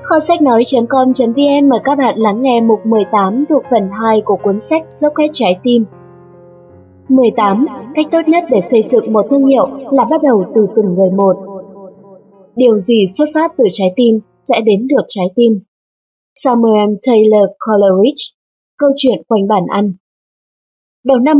Kho sách nói.com.vn mời các bạn lắng nghe mục 18 thuộc phần 2 của cuốn sách Dốc hết trái tim. 18. Cách tốt nhất để xây dựng một thương hiệu là bắt đầu từ từng người một. Điều gì xuất phát từ trái tim sẽ đến được trái tim. Samuel Taylor Coleridge. Câu chuyện quanh bàn ăn. Đầu năm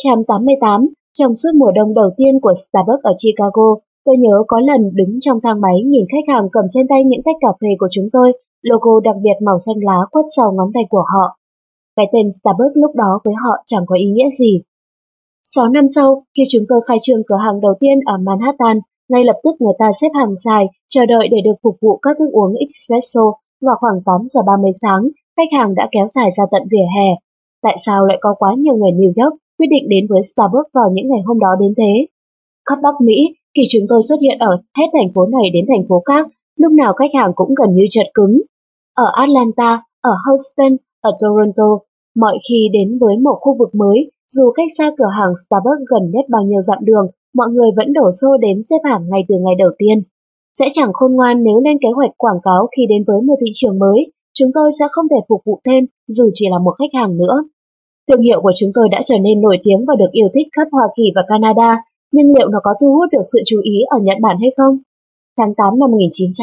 1988, trong suốt mùa đông đầu tiên của Starbucks ở Chicago, tôi nhớ có lần đứng trong thang máy nhìn khách hàng cầm trên tay những tách cà phê của chúng tôi, logo đặc biệt màu xanh lá khuất sau ngón tay của họ. Cái tên Starbucks lúc đó với họ chẳng có ý nghĩa gì. 6 năm sau, khi chúng tôi khai trương cửa hàng đầu tiên ở Manhattan, ngay lập tức người ta xếp hàng dài, chờ đợi để được phục vụ các thức uống espresso. Vào khoảng 8 giờ 30 sáng, khách hàng đã kéo dài ra tận vỉa hè. Tại sao lại có quá nhiều người New York quyết định đến với Starbucks vào những ngày hôm đó đến thế? Khắp Bắc Mỹ, khi chúng tôi xuất hiện ở hết thành phố này đến thành phố khác, lúc nào khách hàng cũng gần như chật cứng. Ở Atlanta, ở Houston, ở Toronto, mọi khi đến với một khu vực mới, dù cách xa cửa hàng Starbucks gần nhất bao nhiêu dặm đường, mọi người vẫn đổ xô đến xếp hàng ngay từ ngày đầu tiên. Sẽ chẳng khôn ngoan nếu lên kế hoạch quảng cáo khi đến với một thị trường mới, chúng tôi sẽ không thể phục vụ thêm dù chỉ là một khách hàng nữa. Thương hiệu của chúng tôi đã trở nên nổi tiếng và được yêu thích khắp Hoa Kỳ và Canada, nhưng liệu nó có thu hút được sự chú ý ở Nhật Bản hay không? Tháng 8 năm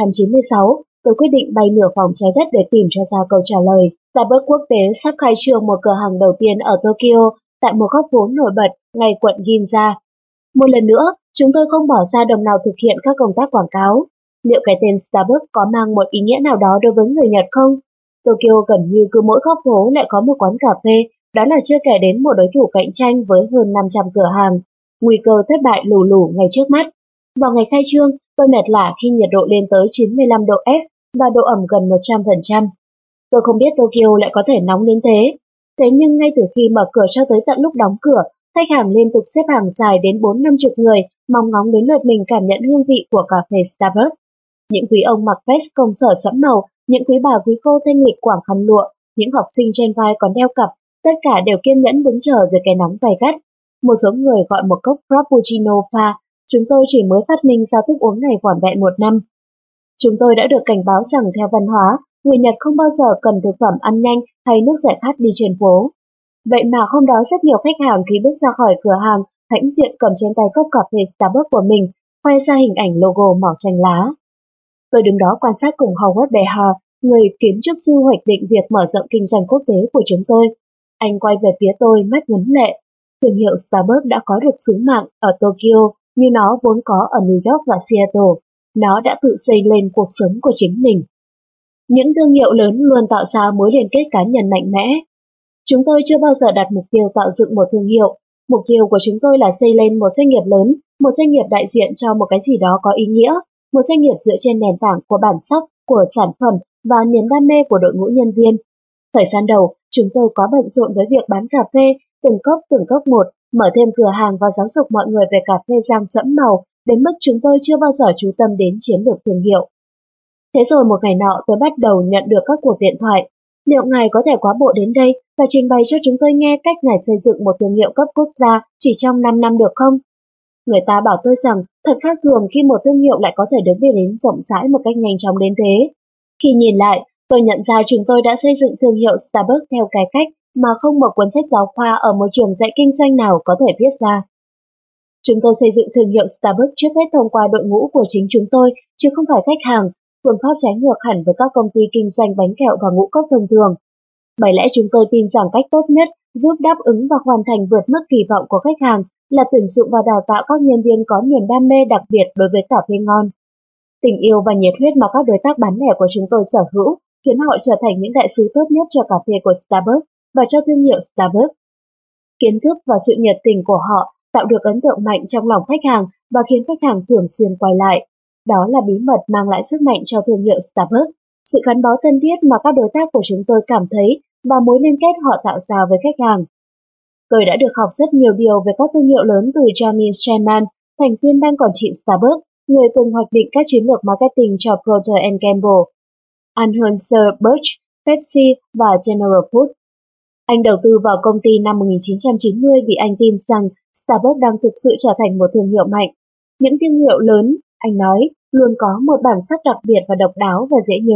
1996, tôi quyết định bay nửa vòng trái đất để tìm cho ra câu trả lời. Starbucks quốc tế sắp khai trương một cửa hàng đầu tiên ở Tokyo, tại một góc phố nổi bật ngay quận Ginza. Một lần nữa, chúng tôi không bỏ ra đồng nào thực hiện các công tác quảng cáo. Liệu cái tên Starbucks có mang một ý nghĩa nào đó đối với người Nhật không? Tokyo gần như cứ mỗi góc phố lại có một quán cà phê, đó là chưa kể đến một đối thủ cạnh tranh với hơn 500 cửa hàng. Nguy cơ thất bại lù lù ngay trước mắt. Vào ngày khai trương, tôi mệt lả khi nhiệt độ lên tới 95 độ F và độ ẩm gần 100%. Tôi không biết Tokyo lại có thể nóng đến thế. Thế nhưng ngay từ khi mở cửa cho tới tận lúc đóng cửa, khách hàng liên tục xếp hàng dài đến 4-50 người, mong ngóng đến lượt mình cảm nhận hương vị của cà phê Starbucks. Những quý ông mặc vest công sở sẫm màu, những quý bà quý cô thanh lịch quàng khăn lụa, những học sinh trên vai còn đeo cặp, tất cả đều kiên nhẫn đứng chờ dưới cái nóng gay gắt. Một số người gọi một cốc frappuccino pha, chúng tôi chỉ mới phát minh ra thức uống này vỏn vẹn 1 năm. Chúng tôi đã được cảnh báo rằng theo văn hóa, người Nhật không bao giờ cần thực phẩm ăn nhanh hay nước giải khát đi trên phố. Vậy mà hôm đó rất nhiều khách hàng khi bước ra khỏi cửa hàng, hãnh diện cầm trên tay cốc cà phê Starbucks của mình, khoe ra hình ảnh logo màu xanh lá. Tôi đứng đó quan sát cùng Howard Behar, người kiến trúc sư hoạch định việc mở rộng kinh doanh quốc tế của chúng tôi. Anh quay về phía tôi mắt ngấn lệ. Thương hiệu Starbucks đã có được sứ mạng ở Tokyo như nó vốn có ở New York và Seattle. Nó đã tự xây lên cuộc sống của chính mình. Những thương hiệu lớn luôn tạo ra mối liên kết cá nhân mạnh mẽ. Chúng tôi chưa bao giờ đặt mục tiêu tạo dựng một thương hiệu. Mục tiêu của chúng tôi là xây lên một doanh nghiệp lớn, một doanh nghiệp đại diện cho một cái gì đó có ý nghĩa, một doanh nghiệp dựa trên nền tảng của bản sắc, của sản phẩm và niềm đam mê của đội ngũ nhân viên. Thời gian đầu, chúng tôi có bận rộn với việc bán cà phê, từng cốc một, mở thêm cửa hàng và giáo dục mọi người về cà phê rang sẫm màu, đến mức chúng tôi chưa bao giờ chú tâm đến chiến lược thương hiệu. Thế rồi một ngày nọ tôi bắt đầu nhận được các cuộc điện thoại. Liệu ngài có thể quá bộ đến đây và trình bày cho chúng tôi nghe cách ngài xây dựng một thương hiệu cấp quốc gia chỉ trong 5 năm được không? Người ta bảo tôi rằng thật khác thường khi một thương hiệu lại có thể được biết đến rộng rãi một cách nhanh chóng đến thế. Khi nhìn lại, tôi nhận ra chúng tôi đã xây dựng thương hiệu Starbucks theo cái cách mà không một cuốn sách giáo khoa ở một trường dạy kinh doanh nào có thể viết ra. Chúng tôi xây dựng thương hiệu Starbucks trước hết thông qua đội ngũ của chính chúng tôi, chứ không phải khách hàng, phương pháp trái ngược hẳn với các công ty kinh doanh bánh kẹo và ngũ cốc thông thường. Bởi lẽ chúng tôi tin rằng cách tốt nhất giúp đáp ứng và hoàn thành vượt mức kỳ vọng của khách hàng là tuyển dụng và đào tạo các nhân viên có niềm đam mê đặc biệt đối với cà phê ngon. Tình yêu và nhiệt huyết mà các đối tác bán lẻ của chúng tôi sở hữu khiến họ trở thành những đại sứ tốt nhất cho cà phê của Starbucks và cho thương hiệu Starbucks. Kiến thức và sự nhiệt tình của họ tạo được ấn tượng mạnh trong lòng khách hàng và khiến khách hàng thường xuyên quay lại. Đó là bí mật mang lại sức mạnh cho thương hiệu Starbucks, sự gắn bó thân thiết mà các đối tác của chúng tôi cảm thấy và mối liên kết họ tạo ra với khách hàng. Tôi đã được học rất nhiều điều về các thương hiệu lớn từ Jamie Sherman, thành viên ban quản trị Starbucks, người từng hoạch định các chiến lược marketing cho Procter & Gamble, Anheuser-Busch, Pepsi và General Foods. Anh đầu tư vào công ty năm 1990 vì anh tin rằng Starbucks đang thực sự trở thành một thương hiệu mạnh. Những thương hiệu lớn, anh nói, luôn có một bản sắc đặc biệt và độc đáo và dễ nhớ,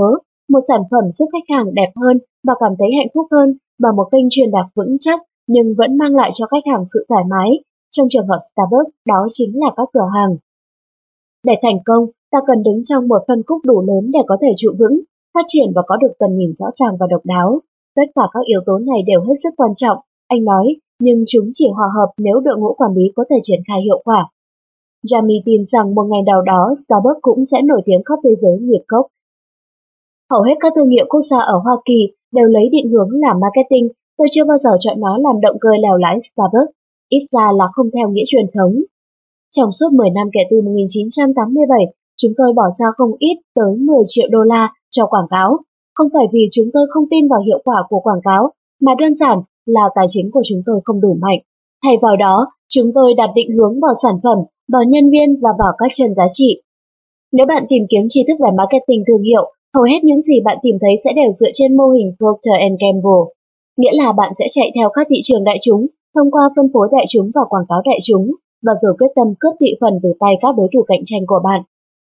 một sản phẩm giúp khách hàng đẹp hơn và cảm thấy hạnh phúc hơn và một kênh truyền đạt vững chắc nhưng vẫn mang lại cho khách hàng sự thoải mái. Trong trường hợp Starbucks, đó chính là các cửa hàng. Để thành công, ta cần đứng trong một phân khúc đủ lớn để có thể trụ vững, phát triển và có được tầm nhìn rõ ràng và độc đáo. Tất cả các yếu tố này đều hết sức quan trọng, anh nói, nhưng chúng chỉ hòa hợp nếu đội ngũ quản lý có thể triển khai hiệu quả. Jamie tin rằng một ngày nào đó Starbucks cũng sẽ nổi tiếng khắp thế giới như Coke. Hầu hết các thương hiệu quốc gia ở Hoa Kỳ đều lấy định hướng làm marketing, tôi chưa bao giờ chọn nó làm động cơ lèo lái Starbucks, ít ra là không theo nghĩa truyền thống. Trong suốt 10 năm kể từ 1987, chúng tôi bỏ ra không ít tới 10 triệu đô la cho quảng cáo. Không phải vì chúng tôi không tin vào hiệu quả của quảng cáo, mà đơn giản là tài chính của chúng tôi không đủ mạnh. Thay vào đó, chúng tôi đặt định hướng vào sản phẩm, vào nhân viên và vào các chân giá trị. Nếu bạn tìm kiếm tri thức về marketing thương hiệu, hầu hết những gì bạn tìm thấy sẽ đều dựa trên mô hình Procter Gamble. Nghĩa là bạn sẽ chạy theo các thị trường đại chúng, thông qua phân phối đại chúng và quảng cáo đại chúng, và rồi quyết tâm cướp thị phần từ tay các đối thủ cạnh tranh của bạn.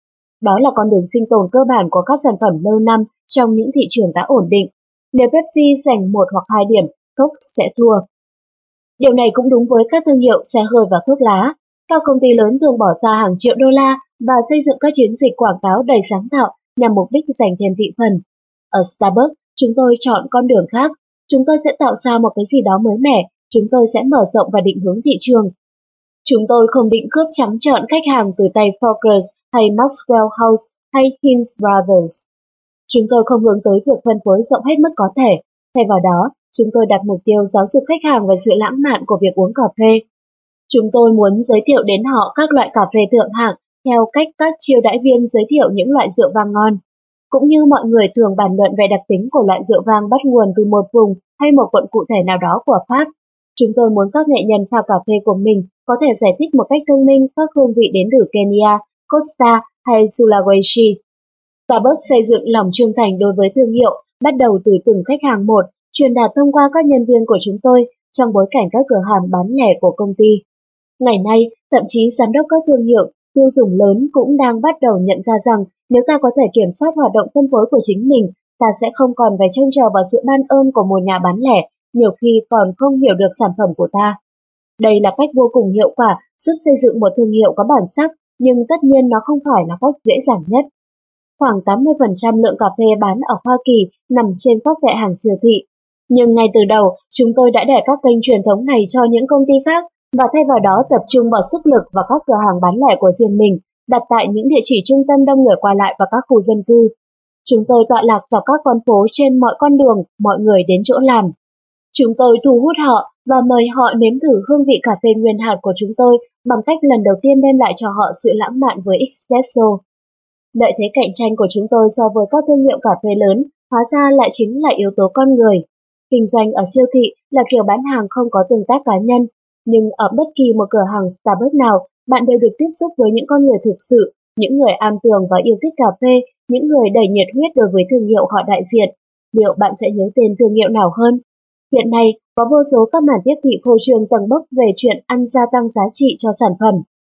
Đó là con đường sinh tồn cơ bản của các sản phẩm lâu năm trong những thị trường đã ổn định. Nếu Pepsi giành 1 hoặc 2 điểm, Coke sẽ thua. Điều này cũng đúng với các thương hiệu xe hơi và thuốc lá. Các công ty lớn thường bỏ ra hàng triệu đô la và xây dựng các chiến dịch quảng cáo đầy sáng tạo nhằm mục đích giành thêm thị phần. Ở Starbucks, chúng tôi chọn con đường khác. Chúng tôi sẽ tạo ra một cái gì đó mới mẻ, chúng tôi sẽ mở rộng và định hướng thị trường. Chúng tôi không định cướp trắng trợn khách hàng từ tay Folgers hay Maxwell House hay Heinz Brothers. Chúng tôi không hướng tới việc phân phối rộng hết mức có thể. Thay vào đó, chúng tôi đặt mục tiêu giáo dục khách hàng về sự lãng mạn của việc uống cà phê. Chúng tôi muốn giới thiệu đến họ các loại cà phê thượng hạng theo cách các chiêu đãi viên giới thiệu những loại rượu vang ngon. Cũng như mọi người thường bàn luận về đặc tính của loại rượu vang bắt nguồn từ một vùng hay một quận cụ thể nào đó của Pháp, chúng tôi muốn các nghệ nhân pha cà phê của mình có thể giải thích một cách thông minh các hương vị đến từ Kenya, Costa hay Sulawesi. Starbucks xây dựng lòng trung thành đối với thương hiệu, bắt đầu từ từng khách hàng một, truyền đạt thông qua các nhân viên của chúng tôi trong bối cảnh các cửa hàng bán lẻ của công ty. Ngày nay, thậm chí giám đốc các thương hiệu, tiêu dùng lớn cũng đang bắt đầu nhận ra rằng nếu ta có thể kiểm soát hoạt động phân phối của chính mình, ta sẽ không còn phải trông chờ vào sự ban ơn của một nhà bán lẻ, nhiều khi còn không hiểu được sản phẩm của ta. Đây là cách vô cùng hiệu quả giúp xây dựng một thương hiệu có bản sắc, nhưng tất nhiên nó không phải là cách dễ dàng nhất. Khoảng 80% lượng cà phê bán ở Hoa Kỳ nằm trên các kệ hàng siêu thị. Nhưng ngay từ đầu, chúng tôi đã để các kênh truyền thống này cho những công ty khác và thay vào đó tập trung vào sức lực và các cửa hàng bán lẻ của riêng mình, đặt tại những địa chỉ trung tâm đông người qua lại và các khu dân cư. Chúng tôi tọa lạc dọc các con phố trên mọi con đường, mọi người đến chỗ làm. Chúng tôi thu hút họ và mời họ nếm thử hương vị cà phê nguyên hạt của chúng tôi bằng cách lần đầu tiên đem lại cho họ sự lãng mạn với espresso. Lợi thế cạnh tranh của chúng tôi so với các thương hiệu cà phê lớn hóa ra lại chính là yếu tố con người. Kinh doanh ở siêu thị là kiểu bán hàng không có tương tác cá nhân, nhưng ở bất kỳ một cửa hàng Starbucks nào, bạn đều được tiếp xúc với những con người thực sự, những người am tường và yêu thích cà phê, những người đầy nhiệt huyết đối với thương hiệu họ đại diện. Liệu bạn sẽ nhớ tên thương hiệu nào hơn? Hiện nay, có vô số các màn tiếp thị phô trương tầng bốc về chuyện ăn gia tăng giá trị cho sản phẩm.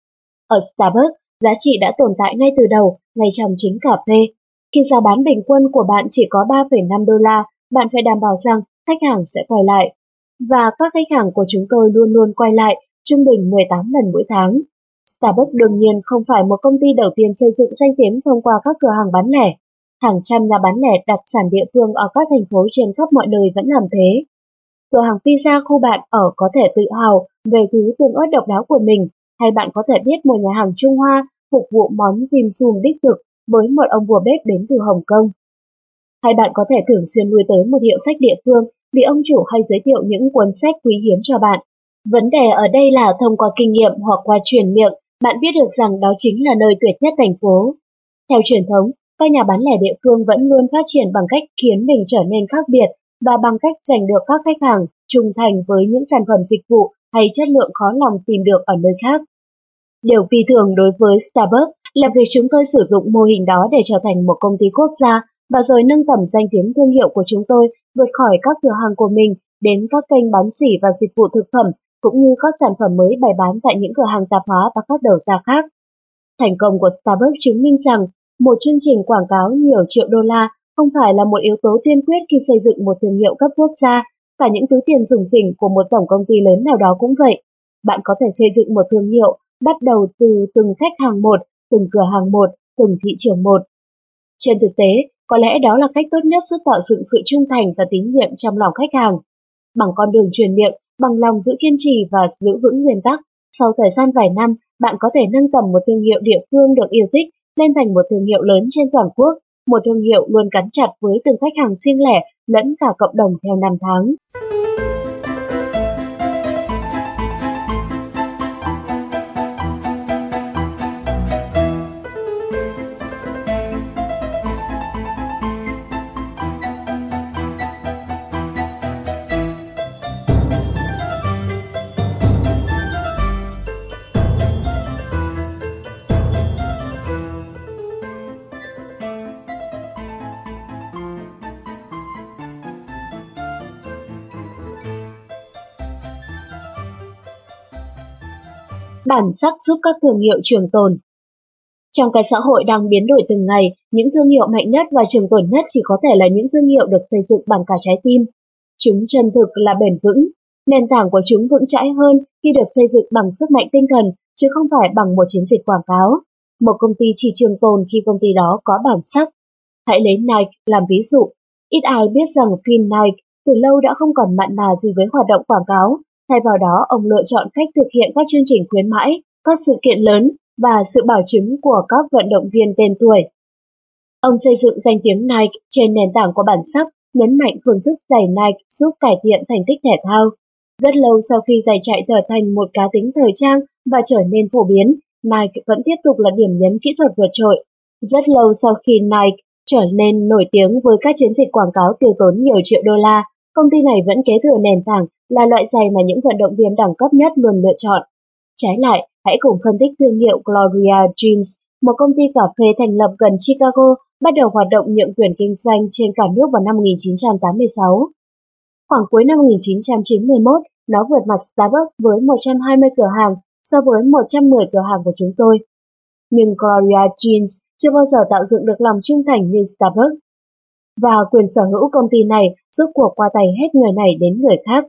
Ở Starbucks, giá trị đã tồn tại ngay từ đầu, ngay trong chính cà phê. Khi giá bán bình quân của bạn chỉ có 3,5 đô la, bạn phải đảm bảo rằng khách hàng sẽ quay lại. Và các khách hàng của chúng tôi luôn luôn quay lại, trung bình 18 lần mỗi tháng. Starbucks đương nhiên không phải một công ty đầu tiên xây dựng danh tiếng thông qua các cửa hàng bán lẻ. Hàng trăm nhà bán lẻ đặc sản địa phương ở các thành phố trên khắp mọi nơi vẫn làm thế. Cửa hàng pizza khu bạn ở có thể tự hào về thứ tương ớt độc đáo của mình, hay bạn có thể biết một nhà hàng Trung Hoa phục vụ món dim sum đích thực với một ông vua bếp đến từ Hồng Kông. Hay bạn có thể thường xuyên lui tới một hiệu sách địa phương vì ông chủ hay giới thiệu những cuốn sách quý hiếm cho bạn. Vấn đề ở đây là thông qua kinh nghiệm hoặc qua truyền miệng, bạn biết được rằng đó chính là nơi tuyệt nhất thành phố. Theo truyền thống, các nhà bán lẻ địa phương vẫn luôn phát triển bằng cách khiến mình trở nên khác biệt và bằng cách giành được các khách hàng trung thành với những sản phẩm dịch vụ hay chất lượng khó lòng tìm được ở nơi khác. Điều phi thường đối với Starbucks là việc chúng tôi sử dụng mô hình đó để trở thành một công ty quốc gia và rồi nâng tầm danh tiếng thương hiệu của chúng tôi vượt khỏi các cửa hàng của mình đến các kênh bán sỉ và dịch vụ thực phẩm cũng như các sản phẩm mới bày bán tại những cửa hàng tạp hóa và các đầu ra khác. Thành công của Starbucks chứng minh rằng một chương trình quảng cáo nhiều triệu đô la không phải là một yếu tố tiên quyết khi xây dựng một thương hiệu cấp quốc gia, cả những túi tiền rủng rỉnh của một tổng công ty lớn nào đó cũng vậy. Bạn có thể xây dựng một thương hiệu bắt đầu từ từng khách hàng một, từng cửa hàng một, từng thị trường một. Trên thực tế, có lẽ đó là cách tốt nhất giúp tạo dựng sự trung thành và tín nhiệm trong lòng khách hàng. Bằng con đường truyền miệng, bằng lòng giữ kiên trì và giữ vững nguyên tắc, sau thời gian vài năm, bạn có thể nâng tầm một thương hiệu địa phương được yêu thích lên thành một thương hiệu lớn trên toàn quốc, một thương hiệu luôn gắn chặt với từng khách hàng riêng lẻ lẫn cả cộng đồng theo năm tháng. Bản sắc giúp các thương hiệu trường tồn. Trong cái xã hội đang biến đổi từng ngày, những thương hiệu mạnh nhất và trường tồn nhất chỉ có thể là những thương hiệu được xây dựng bằng cả trái tim. Chúng chân thực là bền vững, nền tảng của chúng vững chãi hơn khi được xây dựng bằng sức mạnh tinh thần, chứ không phải bằng một chiến dịch quảng cáo. Một công ty chỉ trường tồn khi công ty đó có bản sắc. Hãy lấy Nike làm ví dụ. Ít ai biết rằng Phil Knight từ lâu đã không còn mặn mà gì với hoạt động quảng cáo. Thay vào đó, ông lựa chọn cách thực hiện các chương trình khuyến mãi, các sự kiện lớn và sự bảo chứng của các vận động viên tên tuổi. Ông xây dựng danh tiếng Nike trên nền tảng của bản sắc, nhấn mạnh phương thức giày Nike giúp cải thiện thành tích thể thao. Rất lâu sau khi giày chạy trở thành một cá tính thời trang và trở nên phổ biến, Nike vẫn tiếp tục là điểm nhấn kỹ thuật vượt trội. Rất lâu sau khi Nike trở nên nổi tiếng với các chiến dịch quảng cáo tiêu tốn nhiều triệu đô la, công ty này vẫn kế thừa nền tảng là loại giày mà những vận động viên đẳng cấp nhất luôn lựa chọn. Trái lại, hãy cùng phân tích thương hiệu Gloria Jeans, một công ty cà phê thành lập gần Chicago, bắt đầu hoạt động nhượng quyền kinh doanh trên cả nước vào năm 1986. Khoảng cuối năm 1991, nó vượt mặt Starbucks với 120 cửa hàng so với 110 cửa hàng của chúng tôi. Nhưng Gloria Jeans chưa bao giờ tạo dựng được lòng trung thành như Starbucks. Và quyền sở hữu công ty này rốt cuộc qua tay hết người này đến người khác.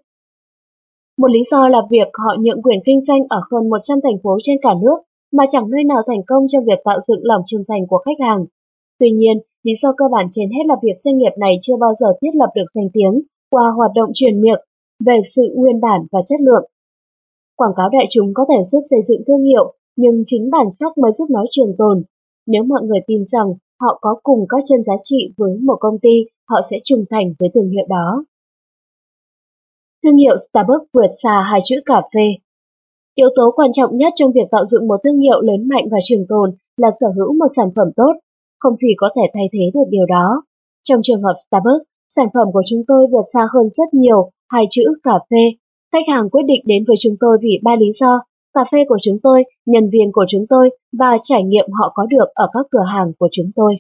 Một lý do là việc họ nhượng quyền kinh doanh ở hơn 100 thành phố trên cả nước mà chẳng nơi nào thành công trong việc tạo dựng lòng trung thành của khách hàng. Tuy nhiên, lý do cơ bản trên hết là việc doanh nghiệp này chưa bao giờ thiết lập được danh tiếng qua hoạt động truyền miệng về sự nguyên bản và chất lượng. Quảng cáo đại chúng có thể giúp xây dựng thương hiệu, nhưng chính bản sắc mới giúp nó trường tồn. Nếu mọi người tin rằng họ có cùng các chân giá trị với một công ty, họ sẽ trung thành với thương hiệu đó. Thương hiệu Starbucks vượt xa hai chữ cà phê. Yếu tố quan trọng nhất trong việc tạo dựng một thương hiệu lớn mạnh và trường tồn là sở hữu một sản phẩm tốt. Không gì có thể thay thế được điều đó. Trong trường hợp Starbucks, sản phẩm của chúng tôi vượt xa hơn rất nhiều hai chữ cà phê. Khách hàng quyết định đến với chúng tôi vì 3 lý do: cà phê của chúng tôi, nhân viên của chúng tôi và trải nghiệm họ có được ở các cửa hàng của chúng tôi.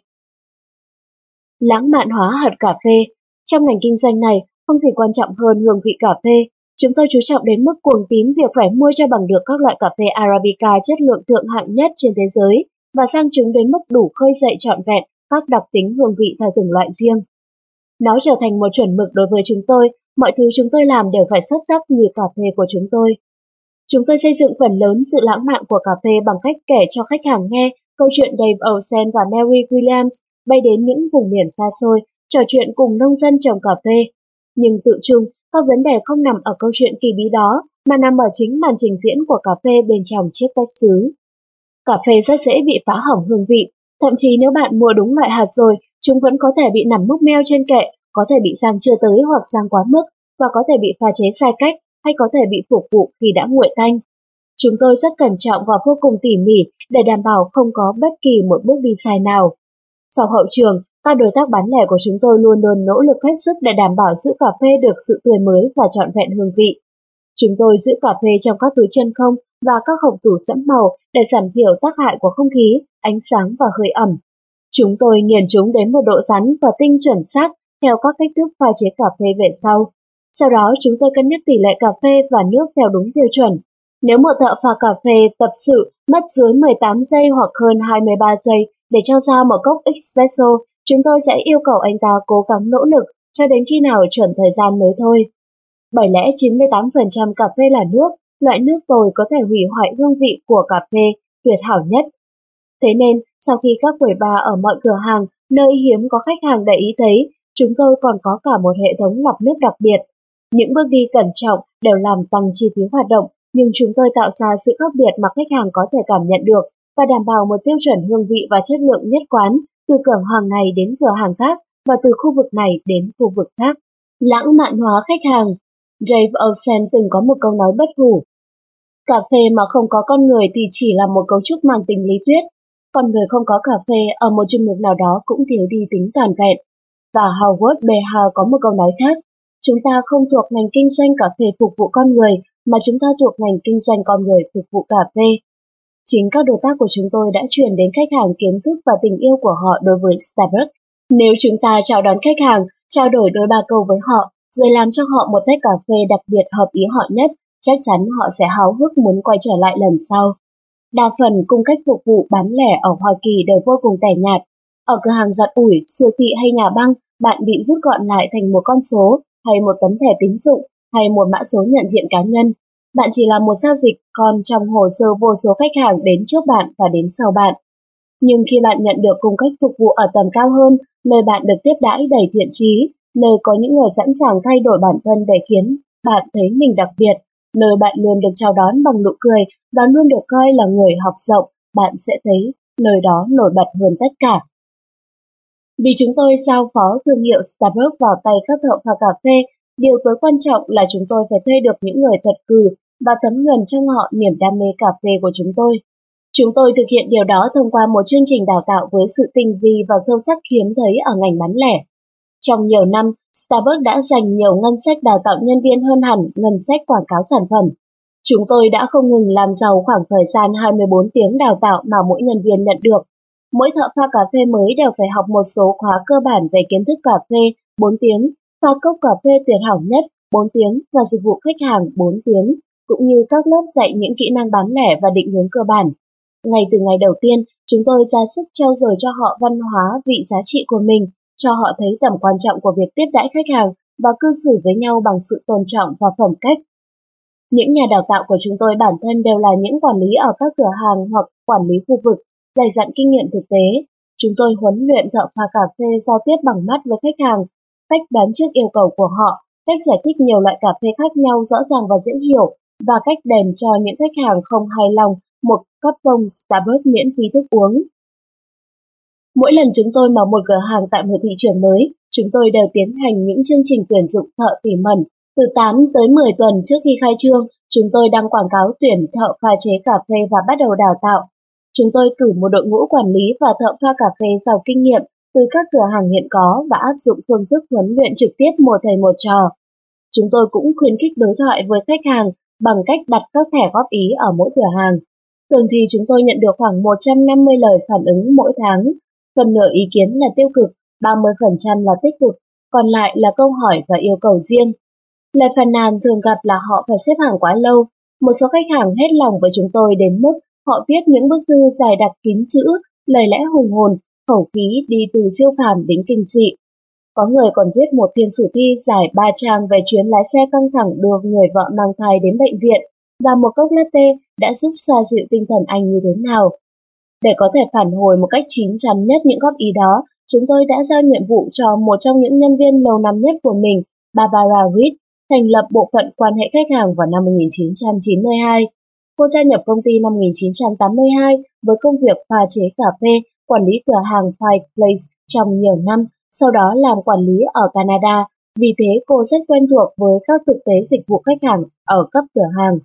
Lãng mạn hóa hạt cà phê. Trong ngành kinh doanh này, không gì quan trọng hơn hương vị cà phê. Chúng tôi chú trọng đến mức cuồng tín việc phải mua cho bằng được các loại cà phê Arabica chất lượng thượng hạng nhất trên thế giới và sang chúng đến mức đủ khơi dậy trọn vẹn các đặc tính hương vị theo từng loại riêng. Nó trở thành một chuẩn mực đối với chúng tôi, mọi thứ chúng tôi làm đều phải xuất sắc như cà phê của chúng tôi. Chúng tôi xây dựng phần lớn sự lãng mạn của cà phê bằng cách kể cho khách hàng nghe câu chuyện Dave Olsen và Mary Williams bay đến những vùng miền xa xôi, trò chuyện cùng nông dân trồng cà phê. Nhưng tự chung, các vấn đề không nằm ở câu chuyện kỳ bí đó, mà nằm ở chính màn trình diễn của cà phê bên trong chiếc tách sứ. Cà phê rất dễ bị phá hỏng hương vị, thậm chí nếu bạn mua đúng loại hạt rồi, chúng vẫn có thể bị nằm múc meo trên kệ, có thể bị rang chưa tới hoặc rang quá mức, và có thể bị pha chế sai cách, hay có thể bị phục vụ khi đã nguội tanh. Chúng tôi rất cẩn trọng và vô cùng tỉ mỉ để đảm bảo không có bất kỳ một bước đi sai nào. Sau hậu trường, các đối tác bán lẻ của chúng tôi luôn luôn nỗ lực hết sức để đảm bảo giữ cà phê được sự tươi mới và trọn vẹn hương vị. Chúng tôi giữ cà phê trong các túi chân không và các hộp tủ sẫm màu để giảm thiểu tác hại của không khí, ánh sáng và hơi ẩm. Chúng tôi nghiền chúng đến một độ rắn và tinh chuẩn xác theo các cách thức pha chế cà phê về sau. Sau đó chúng tôi cân nhắc tỷ lệ cà phê và nước theo đúng tiêu chuẩn. Nếu một thợ pha cà phê tập sự mất dưới 18 giây hoặc hơn 23 giây để cho ra một cốc espresso Chúng tôi sẽ yêu cầu anh ta cố gắng nỗ lực cho đến khi nào chuẩn thời gian mới thôi. Bởi lẽ 98% cà phê là nước, loại nước tồi có thể hủy hoại hương vị của cà phê tuyệt hảo nhất. Thế nên, sau khi các quầy bar ở mọi cửa hàng, nơi hiếm có khách hàng để ý thấy, chúng tôi còn có cả một hệ thống lọc nước đặc biệt. Những bước đi cẩn trọng đều làm tăng chi phí hoạt động, nhưng chúng tôi tạo ra sự khác biệt mà khách hàng có thể cảm nhận được và đảm bảo một tiêu chuẩn hương vị và chất lượng nhất quán từ cửa hàng này đến cửa hàng khác và từ khu vực này đến khu vực khác. Lãng mạn hóa khách hàng. Dave Olsen từng có một câu nói bất hủ. Cà phê mà không có con người thì chỉ là một cấu trúc mang tính lý thuyết. Con người không có cà phê ở một chừng mực nào đó cũng thiếu đi tính toàn vẹn. Và Howard Behar có một câu nói khác. Chúng ta không thuộc ngành kinh doanh cà phê phục vụ con người, mà chúng ta thuộc ngành kinh doanh con người phục vụ cà phê. Chính các đối tác của chúng tôi đã truyền đến khách hàng kiến thức và tình yêu của họ đối với Starbucks. Nếu chúng ta chào đón khách hàng, trao đổi đôi ba câu với họ, rồi làm cho họ một tách cà phê đặc biệt hợp ý họ nhất, chắc chắn họ sẽ háo hức muốn quay trở lại lần sau. Đa phần cung cách phục vụ bán lẻ ở Hoa Kỳ đều vô cùng tẻ nhạt. Ở cửa hàng giặt ủi, siêu thị hay nhà băng, bạn bị rút gọn lại thành một con số, hay một tấm thẻ tín dụng, hay một mã số nhận diện cá nhân. Bạn chỉ là một giao dịch còn trong hồ sơ vô số khách hàng đến trước bạn và đến sau bạn. Nhưng khi bạn nhận được cung cách phục vụ ở tầm cao hơn, nơi bạn được tiếp đãi đầy thiện chí, nơi có những người sẵn sàng thay đổi bản thân để khiến bạn thấy mình đặc biệt, nơi bạn luôn được chào đón bằng nụ cười và luôn được coi là người học rộng, bạn sẽ thấy nơi đó nổi bật hơn tất cả. Vì chúng tôi giao phó thương hiệu Starbucks vào tay các thợ pha cà phê, điều tối quan trọng là chúng tôi phải thuê được những người thật cừ và thấm nhuần trong họ niềm đam mê cà phê của chúng tôi. Chúng tôi thực hiện điều đó thông qua một chương trình đào tạo với sự tinh vi và sâu sắc hiếm thấy ở ngành bán lẻ. Trong nhiều năm, Starbucks đã dành nhiều ngân sách đào tạo nhân viên hơn hẳn ngân sách quảng cáo sản phẩm. Chúng tôi đã không ngừng làm giàu khoảng thời gian 24 tiếng đào tạo mà mỗi nhân viên nhận được. Mỗi thợ pha cà phê mới đều phải học một số khóa cơ bản về kiến thức cà phê 4 tiếng, pha cốc cà phê tuyệt hảo nhất 4 tiếng và dịch vụ khách hàng 4 tiếng, cũng như các lớp dạy những kỹ năng bán lẻ và định hướng cơ bản. Ngay từ ngày đầu tiên, chúng tôi ra sức trau dồi cho họ văn hóa, vị giá trị của mình, cho họ thấy tầm quan trọng của việc tiếp đãi khách hàng và cư xử với nhau bằng sự tôn trọng và phẩm cách. Những nhà đào tạo của chúng tôi bản thân đều là những quản lý ở các cửa hàng hoặc quản lý khu vực, dày dặn kinh nghiệm thực tế. Chúng tôi huấn luyện thợ pha cà phê giao tiếp bằng mắt với khách hàng, cách đoán trước yêu cầu của họ, cách giải thích nhiều loại cà phê khác nhau rõ ràng và dễ hiểu, và cách đền cho những khách hàng không hài lòng một cốc bông Starbucks miễn phí thức uống. Mỗi lần chúng tôi mở một cửa hàng tại một thị trường mới, chúng tôi đều tiến hành những chương trình tuyển dụng thợ tỉ mẩn. Từ 8 tới 10 tuần trước khi khai trương, chúng tôi đăng quảng cáo tuyển thợ pha chế cà phê và bắt đầu đào tạo. Chúng tôi cử một đội ngũ quản lý và thợ pha cà phê giàu kinh nghiệm từ các cửa hàng hiện có và áp dụng phương thức huấn luyện trực tiếp một thầy một trò. Chúng tôi cũng khuyến khích đối thoại với khách hàng bằng cách đặt các thẻ góp ý ở mỗi cửa hàng. Thường thì chúng tôi nhận được khoảng 150 lời phản ứng mỗi tháng. Phần nửa ý kiến là tiêu cực, 30% là tích cực, còn lại là câu hỏi và yêu cầu riêng. Lời phàn nàn thường gặp là họ phải xếp hàng quá lâu. Một số khách hàng hết lòng với chúng tôi đến mức họ viết những bức thư dài đặc kín chữ, lời lẽ hùng hồn, khẩu khí đi từ siêu phàm đến kinh dị. Có người còn viết một thiên sử thi dài 3 trang về chuyến lái xe căng thẳng đưa người vợ mang thai đến bệnh viện và một cốc latte đã giúp xoa dịu tinh thần anh như thế nào. Để có thể phản hồi một cách chín chắn nhất những góp ý đó, chúng tôi đã giao nhiệm vụ cho một trong những nhân viên lâu năm nhất của mình, Barbara Reed, thành lập bộ phận quan hệ khách hàng vào năm 1992. Cô gia nhập công ty năm 1982 với công việc pha chế cà phê, quản lý cửa hàng Five Place trong nhiều năm, sau đó làm quản lý ở Canada. Vì thế cô rất quen thuộc với các thực tế dịch vụ khách hàng ở cấp cửa hàng.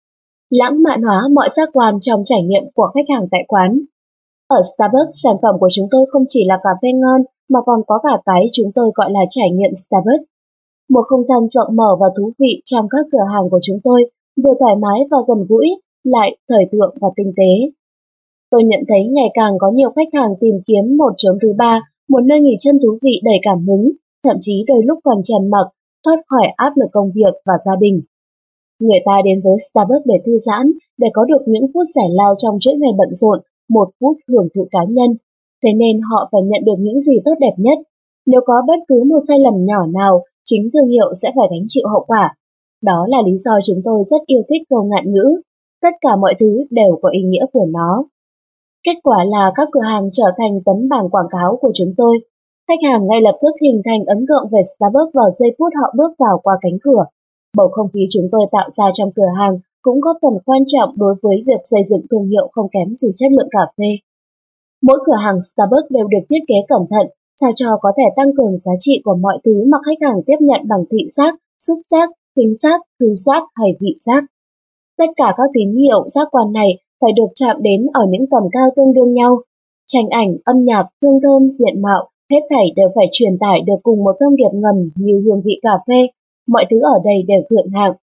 Lãng mạn hóa mọi giác quan trong trải nghiệm của khách hàng tại quán. Ở Starbucks, sản phẩm của chúng tôi không chỉ là cà phê ngon mà còn có cả cái chúng tôi gọi là trải nghiệm Starbucks. Một không gian rộng mở và thú vị trong các cửa hàng của chúng tôi, vừa thoải mái và gần gũi, lại thời thượng và tinh tế. Tôi nhận thấy ngày càng có nhiều khách hàng tìm kiếm một chốn thứ ba, một nơi nghỉ chân thú vị đầy cảm hứng, thậm chí đôi lúc còn trầm mặc, thoát khỏi áp lực công việc và gia đình. Người ta đến với Starbucks để thư giãn, để có được những phút giải lao trong chuỗi ngày bận rộn, một phút hưởng thụ cá nhân. thế nên họ phải nhận được những gì tốt đẹp nhất. Nếu có bất cứ một sai lầm nhỏ nào, chính thương hiệu sẽ phải gánh chịu hậu quả. Đó là lý do chúng tôi rất yêu thích câu ngạn ngữ, tất cả mọi thứ đều có ý nghĩa của nó. Kết quả là các cửa hàng trở thành tấm bảng quảng cáo của chúng tôi. Khách hàng ngay lập tức hình thành ấn tượng về Starbucks vào giây phút họ bước vào qua cánh cửa. Bầu không khí chúng tôi tạo ra trong cửa hàng cũng góp phần quan trọng đối với việc xây dựng thương hiệu không kém gì chất lượng cà phê. Mỗi cửa hàng Starbucks đều được thiết kế cẩn thận, sao cho có thể tăng cường giá trị của mọi thứ mà khách hàng tiếp nhận bằng thị giác, xúc giác, thính giác, khứu giác hay vị giác. Tất cả các tín hiệu giác quan này phải được chạm đến ở những tầm cao tương đương nhau. Tranh ảnh, âm nhạc, hương thơm, diện mạo, hết thảy đều phải truyền tải được cùng một thông điệp ngầm như hương vị cà phê. Mọi thứ ở đây đều thượng hạng.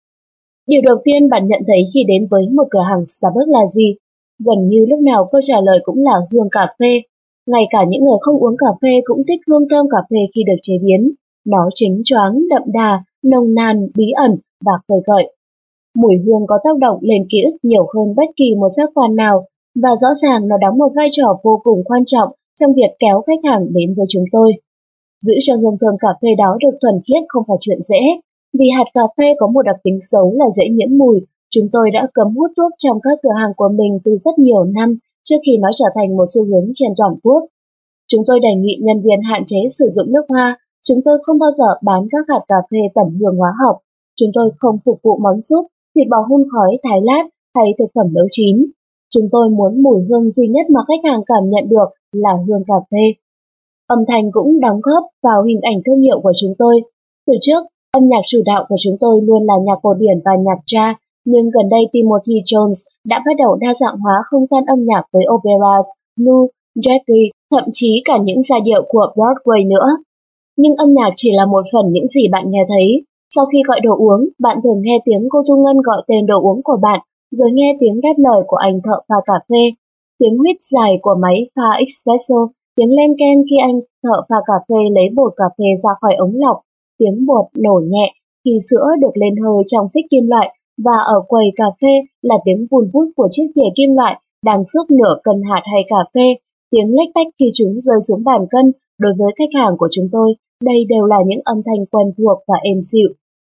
Điều đầu tiên bạn nhận thấy khi đến với một cửa hàng Starbucks là gì? Gần như lúc nào câu trả lời cũng là hương cà phê. Ngay cả những người không uống cà phê cũng thích hương thơm cà phê khi được chế biến. Nó chính choáng, đậm đà, nồng nàn, bí ẩn và khơi gợi. Mùi hương có tác động lên ký ức nhiều hơn bất kỳ một giác quan nào, và rõ ràng nó đóng một vai trò vô cùng quan trọng trong việc kéo khách hàng đến với chúng tôi. Giữ cho hương thơm cà phê đó được thuần khiết không phải chuyện dễ, vì hạt cà phê có một đặc tính xấu là dễ nhiễm mùi. Chúng tôi đã cấm hút thuốc trong các cửa hàng của mình từ rất nhiều năm trước khi nó trở thành một xu hướng trên toàn quốc. Chúng tôi đề nghị nhân viên hạn chế sử dụng nước hoa. Chúng tôi không bao giờ bán các hạt cà phê tẩm hương hóa học. Chúng tôi không phục vụ món súp, thịt bò hun khói thái lát hay thực phẩm nấu chín. Chúng tôi muốn mùi hương duy nhất mà khách hàng cảm nhận được là hương cà phê. Âm thanh cũng đóng góp vào hình ảnh thương hiệu của chúng tôi. Từ trước, âm nhạc chủ đạo của chúng tôi luôn là nhạc cổ điển và nhạc jazz, nhưng gần đây Timothy Jones đã bắt đầu đa dạng hóa không gian âm nhạc với operas, blues, jazz, thậm chí cả những giai điệu của Broadway nữa. Nhưng âm nhạc chỉ là một phần những gì bạn nghe thấy. Sau khi gọi đồ uống, bạn thường nghe tiếng cô thu ngân gọi tên đồ uống của bạn, rồi nghe tiếng đáp lời của anh thợ pha cà phê, tiếng huýt dài của máy pha espresso, tiếng len ken khi anh thợ pha cà phê lấy bột cà phê ra khỏi ống lọc, tiếng bột nổ nhẹ khi sữa được lên hơi trong phích kim loại, và ở quầy cà phê là tiếng vùn vút của chiếc thìa kim loại đang xúc nửa cân hạt hay cà phê, tiếng lách tách khi chúng rơi xuống bàn cân. Đối với khách hàng của chúng tôi, đây đều là những âm thanh quen thuộc và êm dịu.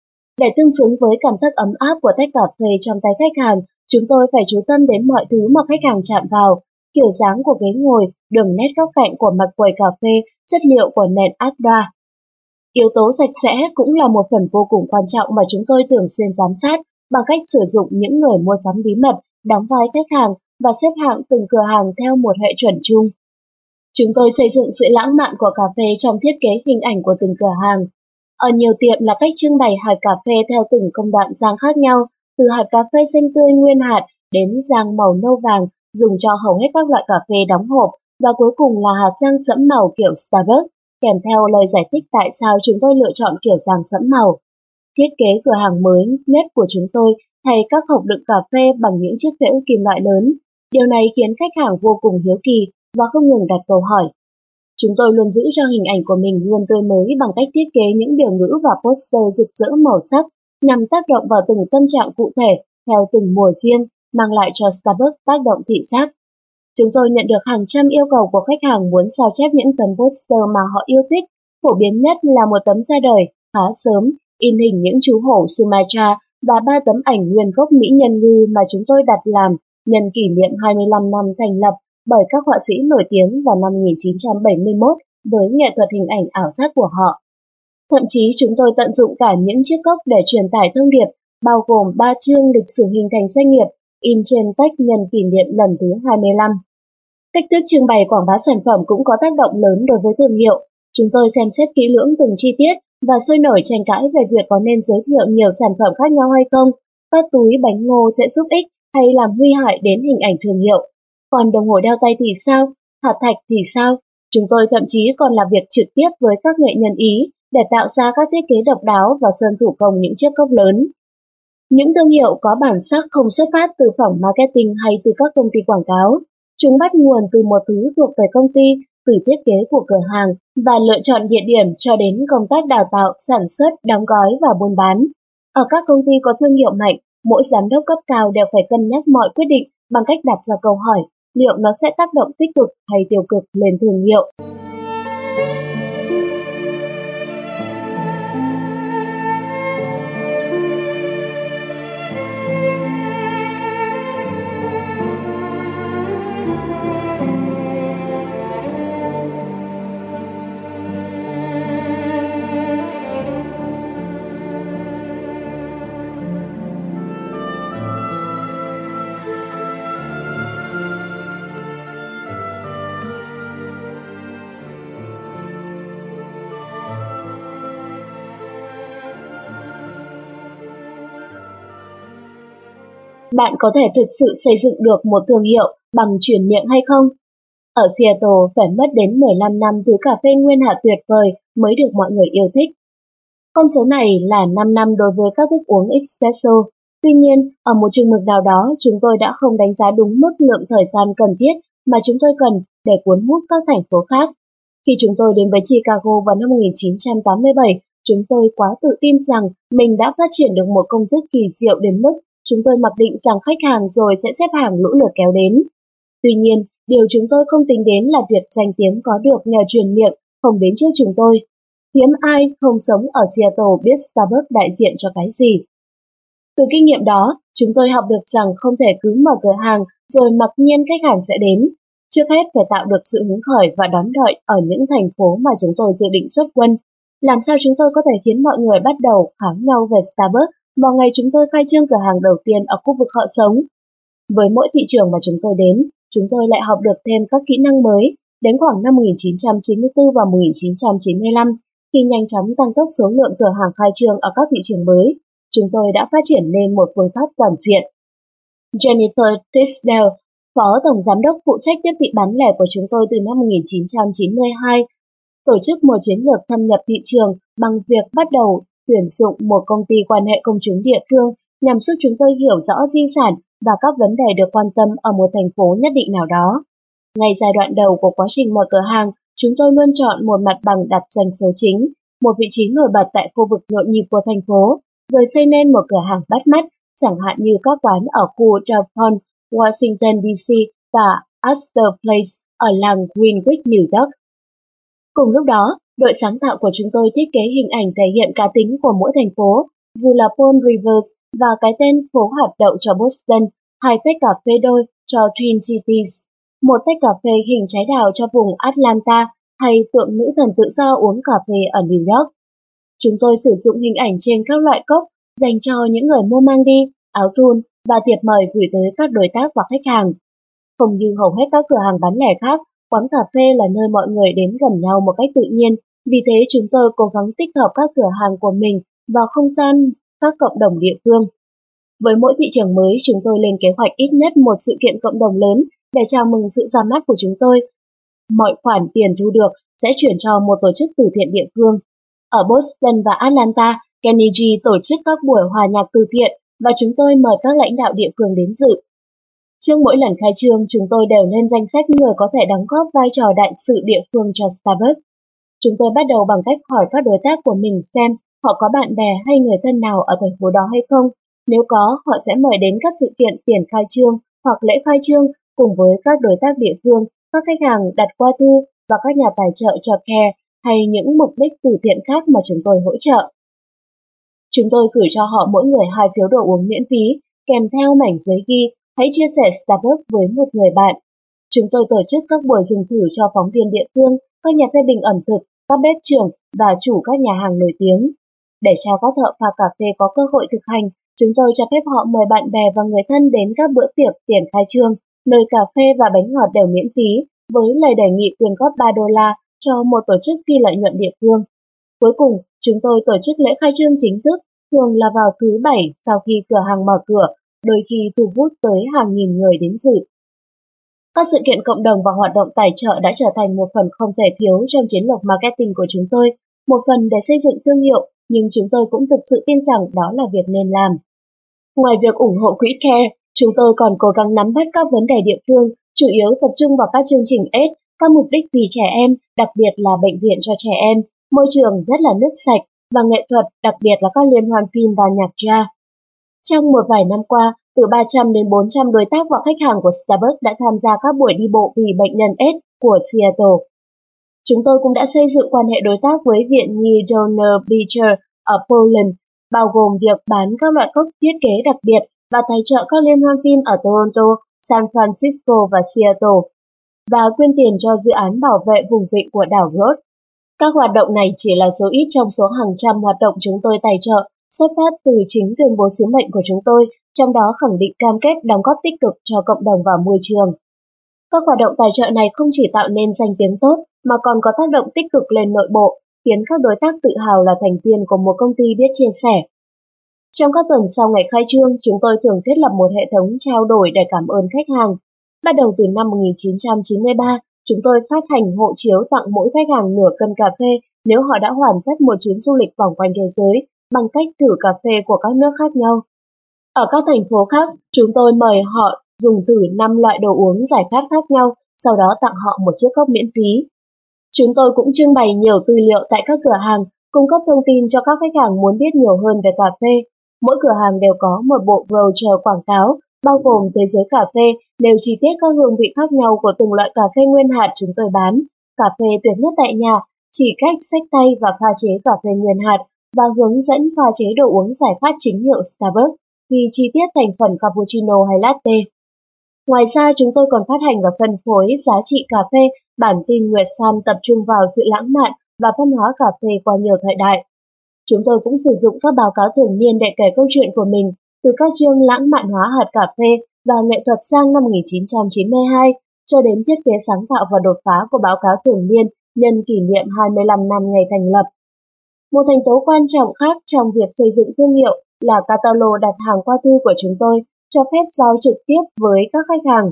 Để tương xứng với cảm giác ấm áp của tách cà phê trong tay khách hàng, chúng tôi phải chú tâm đến mọi thứ mà khách hàng chạm vào, kiểu dáng của ghế ngồi, đường nét góc cạnh của mặt quầy cà phê, chất liệu của nền Adra. Yếu tố sạch sẽ cũng là một phần vô cùng quan trọng mà chúng tôi thường xuyên giám sát bằng cách sử dụng những người mua sắm bí mật, đóng vai khách hàng và xếp hạng từng cửa hàng theo một hệ chuẩn chung. Chúng tôi xây dựng sự lãng mạn của cà phê trong thiết kế hình ảnh của từng cửa hàng. Ở nhiều tiệm là cách trưng bày hạt cà phê theo từng công đoạn rang khác nhau, từ hạt cà phê xanh tươi nguyên hạt đến rang màu nâu vàng dùng cho hầu hết các loại cà phê đóng hộp, và cuối cùng là hạt rang sẫm màu kiểu Starbucks, kèm theo lời giải thích tại sao chúng tôi lựa chọn kiểu rang sẫm màu. Thiết kế cửa hàng mới nhất của chúng tôi thay các hộp đựng cà phê bằng những chiếc phễu kim loại lớn. Điều này khiến khách hàng vô cùng hiếu kỳ và không ngừng đặt câu hỏi. Chúng tôi luôn giữ cho hình ảnh của mình luôn tươi mới bằng cách thiết kế những biểu ngữ và poster rực rỡ màu sắc nhằm tác động vào từng tâm trạng cụ thể theo từng mùa riêng, mang lại cho Starbucks tác động thị giác. Chúng tôi nhận được hàng trăm yêu cầu của khách hàng muốn sao chép những tấm poster mà họ yêu thích. Phổ biến nhất là một tấm ra đời khá sớm, in hình những chú hổ Sumatra và 3 tấm ảnh nguyên gốc Mỹ Nhân Ngư mà chúng tôi đặt làm nhân kỷ niệm 25 năm thành lập bởi các họa sĩ nổi tiếng vào năm 1971 với nghệ thuật hình ảnh ảo giác của họ. Thậm chí chúng tôi tận dụng cả những chiếc cốc để truyền tải thông điệp, bao gồm 3 chương lịch sử hình thành doanh nghiệp, in trên tách nhân kỷ niệm lần thứ 25. Cách thức trưng bày quảng bá sản phẩm cũng có tác động lớn đối với thương hiệu. Chúng tôi xem xét kỹ lưỡng từng chi tiết và sôi nổi tranh cãi về việc có nên giới thiệu nhiều sản phẩm khác nhau hay không. Các túi bánh ngô sẽ giúp ích hay làm nguy hại đến hình ảnh thương hiệu. Còn đồng hồ đeo tay thì sao? Hạt thạch thì sao? Chúng tôi thậm chí còn làm việc trực tiếp với các nghệ nhân Ý để tạo ra các thiết kế độc đáo và sơn thủ công những chiếc cốc lớn. Những thương hiệu có bản sắc không xuất phát từ phòng marketing hay từ các công ty quảng cáo. Chúng bắt nguồn từ một thứ thuộc về công ty, từ thiết kế của cửa hàng và lựa chọn địa điểm cho đến công tác đào tạo, sản xuất, đóng gói và buôn bán. Ở các công ty có thương hiệu mạnh, mỗi giám đốc cấp cao đều phải cân nhắc mọi quyết định bằng cách đặt ra câu hỏi, liệu nó sẽ tác động tích cực hay tiêu cực lên thương hiệu. Bạn có thể thực sự xây dựng được một thương hiệu bằng truyền miệng hay không? Ở Seattle phải mất đến 15 năm thứ cà phê nguyên hạt tuyệt vời mới được mọi người yêu thích. Con số này là 5 năm đối với các thức uống espresso. Tuy nhiên, ở một chừng mực nào đó, chúng tôi đã không đánh giá đúng mức lượng thời gian cần thiết mà chúng tôi cần để cuốn hút các thành phố khác. Khi chúng tôi đến với Chicago vào năm 1987, chúng tôi quá tự tin rằng mình đã phát triển được một công thức kỳ diệu đến mức chúng tôi mặc định rằng khách hàng rồi sẽ xếp hàng lũ lượt kéo đến. Tuy nhiên, điều chúng tôi không tính đến là việc danh tiếng có được nhờ truyền miệng không đến trước chúng tôi. Hiếm ai không sống ở Seattle biết Starbucks đại diện cho cái gì. Từ kinh nghiệm đó, chúng tôi học được rằng không thể cứ mở cửa hàng rồi mặc nhiên khách hàng sẽ đến. Trước hết phải tạo được sự hứng khởi và đón đợi ở những thành phố mà chúng tôi dự định xuất quân. Làm sao chúng tôi có thể khiến mọi người bắt đầu kháng nhau về Starbucks vào ngày chúng tôi khai trương cửa hàng đầu tiên ở khu vực họ sống? Với mỗi thị trường mà chúng tôi đến, chúng tôi lại học được thêm các kỹ năng mới. Đến khoảng năm 1994 và 1995, khi nhanh chóng tăng tốc số lượng cửa hàng khai trương ở các thị trường mới, chúng tôi đã phát triển lên một phương pháp toàn diện. Jennifer Tisdale, Phó Tổng Giám đốc phụ trách tiếp thị bán lẻ của chúng tôi từ năm 1992, tổ chức một chiến lược thâm nhập thị trường bằng việc bắt đầu tuyển dụng một công ty quan hệ công chúng địa phương nhằm giúp chúng tôi hiểu rõ di sản và các vấn đề được quan tâm ở một thành phố nhất định nào đó. Ngay giai đoạn đầu của quá trình mở cửa hàng, chúng tôi luôn chọn một mặt bằng đặt doanh số chính, một vị trí nổi bật tại khu vực nhộn nhịp của thành phố, rồi xây nên một cửa hàng bắt mắt, chẳng hạn như các quán ở khu Downtown, Washington DC và Astor Place ở làng Greenwich, New York. Cùng lúc đó, đội sáng tạo của chúng tôi thiết kế hình ảnh thể hiện cá tính của mỗi thành phố, dù là Palm Rivers và cái tên phố hạt đậu cho Boston, hai tách cà phê đôi cho Twin Cities, một tách cà phê hình trái đào cho vùng Atlanta hay tượng nữ thần tự do uống cà phê ở New York. Chúng tôi sử dụng hình ảnh trên các loại cốc dành cho những người mua mang đi, áo thun và thiệp mời gửi tới các đối tác và khách hàng. Không như hầu hết các cửa hàng bán lẻ khác, quán cà phê là nơi mọi người đến gần nhau một cách tự nhiên, vì thế chúng tôi cố gắng tích hợp các cửa hàng của mình vào không gian các cộng đồng địa phương. Với mỗi thị trường mới, chúng tôi lên kế hoạch ít nhất một sự kiện cộng đồng lớn để chào mừng sự ra mắt của chúng tôi. Mọi khoản tiền thu được sẽ chuyển cho một tổ chức từ thiện địa phương. Ở Boston và Atlanta, Kenny G tổ chức các buổi hòa nhạc từ thiện và chúng tôi mời các lãnh đạo địa phương đến dự. Trước mỗi lần khai trương, chúng tôi đều lên danh sách người có thể đóng góp vai trò đại sự địa phương cho Starbucks. Chúng tôi bắt đầu bằng cách hỏi các đối tác của mình xem họ có bạn bè hay người thân nào ở thành phố đó hay không. Nếu có, họ sẽ mời đến các sự kiện tiền khai trương hoặc lễ khai trương cùng với các đối tác địa phương, các khách hàng đặt qua thư và các nhà tài trợ cho CARE hay những mục đích từ thiện khác mà chúng tôi hỗ trợ. Chúng tôi gửi cho họ mỗi người 2 phiếu đồ uống miễn phí, kèm theo mảnh giấy ghi hãy chia sẻ Starbucks với một người bạn. Chúng tôi tổ chức các buổi dùng thử cho phóng viên địa phương, các nhà phê bình ẩm thực, các bếp trưởng và chủ các nhà hàng nổi tiếng. Để cho các thợ pha cà phê có cơ hội thực hành, chúng tôi cho phép họ mời bạn bè và người thân đến các bữa tiệc tiền khai trương, nơi cà phê và bánh ngọt đều miễn phí, với lời đề nghị quyên góp $3 cho một tổ chức phi lợi nhuận địa phương. Cuối cùng, chúng tôi tổ chức lễ khai trương chính thức, thường là vào thứ Bảy sau khi cửa hàng mở cửa, đôi khi thu hút tới hàng nghìn người đến dự. Các sự kiện cộng đồng và hoạt động tài trợ đã trở thành một phần không thể thiếu trong chiến lược marketing của chúng tôi, một phần để xây dựng thương hiệu, nhưng chúng tôi cũng thực sự tin rằng đó là việc nên làm. Ngoài việc ủng hộ quỹ CARE, chúng tôi còn cố gắng nắm bắt các vấn đề địa phương, chủ yếu tập trung vào các chương trình AIDS, các mục đích vì trẻ em, đặc biệt là bệnh viện cho trẻ em, môi trường nhất là nước sạch, và nghệ thuật, đặc biệt là các liên hoan phim và nhạc jazz. Trong một vài năm qua, Từ 300 đến 400 đối tác và khách hàng của Starbucks đã tham gia các buổi đi bộ vì bệnh nhân AIDS của Seattle. Chúng tôi cũng đã xây dựng quan hệ đối tác với Viện Nhi Donner Beecher ở Poland, bao gồm việc bán các loại cốc thiết kế đặc biệt và tài trợ các liên hoan phim ở Toronto, San Francisco và Seattle, và quyên tiền cho dự án bảo vệ vùng vịnh của đảo Rhodes. Các hoạt động này chỉ là số ít trong số hàng trăm hoạt động chúng tôi tài trợ, xuất phát từ chính tuyên bố sứ mệnh của chúng tôi, trong đó khẳng định cam kết đóng góp tích cực cho cộng đồng và môi trường. Các hoạt động tài trợ này không chỉ tạo nên danh tiếng tốt, mà còn có tác động tích cực lên nội bộ, khiến các đối tác tự hào là thành viên của một công ty biết chia sẻ. Trong các tuần sau ngày khai trương, chúng tôi thường thiết lập một hệ thống trao đổi để cảm ơn khách hàng. Bắt đầu từ năm 1993, chúng tôi phát hành hộ chiếu tặng mỗi khách hàng nửa cân cà phê nếu họ đã hoàn tất một chuyến du lịch vòng quanh thế giới bằng cách thử cà phê của các nước khác nhau. Ở các thành phố khác, chúng tôi mời họ dùng thử 5 loại đồ uống giải khát khác nhau, sau đó tặng họ một chiếc cốc miễn phí. Chúng tôi cũng trưng bày nhiều tư liệu tại các cửa hàng, cung cấp thông tin cho các khách hàng muốn biết nhiều hơn về cà phê. Mỗi cửa hàng đều có một bộ brochure quảng cáo, bao gồm thế giới cà phê, đều chi tiết các hương vị khác nhau của từng loại cà phê nguyên hạt chúng tôi bán, cà phê tuyệt nhất tại nhà, chỉ cách xách tay và pha chế cà phê nguyên hạt, và hướng dẫn pha chế đồ uống giải khát chính hiệu Starbucks, ghi chi tiết thành phần cappuccino hay latte. Ngoài ra, chúng tôi còn phát hành và phân phối giá trị cà phê, bản tin Nguyệt San tập trung vào sự lãng mạn và văn hóa cà phê qua nhiều thời đại. Chúng tôi cũng sử dụng các báo cáo thường niên để kể câu chuyện của mình, từ các chương lãng mạn hóa hạt cà phê và nghệ thuật sang năm 1992, cho đến thiết kế sáng tạo và đột phá của báo cáo thường niên nhân kỷ niệm 25 năm ngày thành lập. Một thành tố quan trọng khác trong việc xây dựng thương hiệu là catalog đặt hàng qua thư của chúng tôi, cho phép giao trực tiếp với các khách hàng.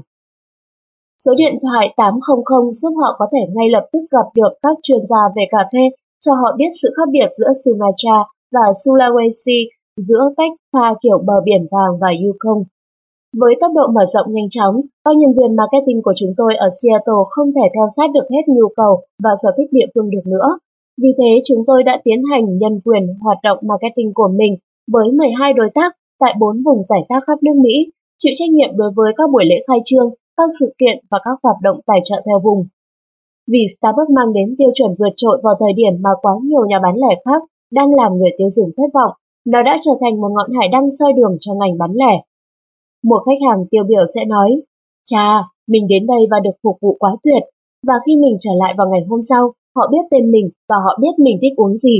Số điện thoại 800 giúp họ có thể ngay lập tức gặp được các chuyên gia về cà phê, cho họ biết sự khác biệt giữa Sumatra và Sulawesi, giữa cách pha kiểu bờ biển vàng và Yukon. Với tốc độ mở rộng nhanh chóng, các nhân viên marketing của chúng tôi ở Seattle không thể theo sát được hết nhu cầu và sở thích địa phương được nữa. Vì thế, chúng tôi đã tiến hành nhân quyền hoạt động marketing của mình với 12 đối tác tại 4 vùng rải rác khắp nước Mỹ, chịu trách nhiệm đối với các buổi lễ khai trương, các sự kiện và các hoạt động tài trợ theo vùng. Vì Starbucks mang đến tiêu chuẩn vượt trội vào thời điểm mà quá nhiều nhà bán lẻ khác đang làm người tiêu dùng thất vọng, nó đã trở thành một ngọn hải đăng soi đường cho ngành bán lẻ. Một khách hàng tiêu biểu sẽ nói, "Chà, mình đến đây và được phục vụ quá tuyệt." Và khi mình trở lại vào ngày hôm sau, họ biết tên mình và họ biết mình thích uống gì.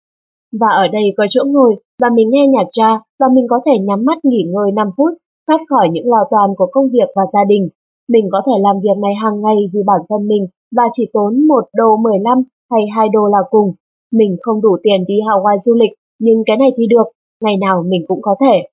Và ở đây có chỗ ngồi, và mình nghe nhạc jazz, và mình có thể nhắm mắt nghỉ ngơi 5 phút, thoát khỏi những lo toan của công việc và gia đình. Mình có thể làm việc này hàng ngày vì bản thân mình và chỉ tốn $1.15 hay $2 là cùng. Mình không đủ tiền đi Hawaii du lịch, nhưng cái này thì được, ngày nào mình cũng có thể.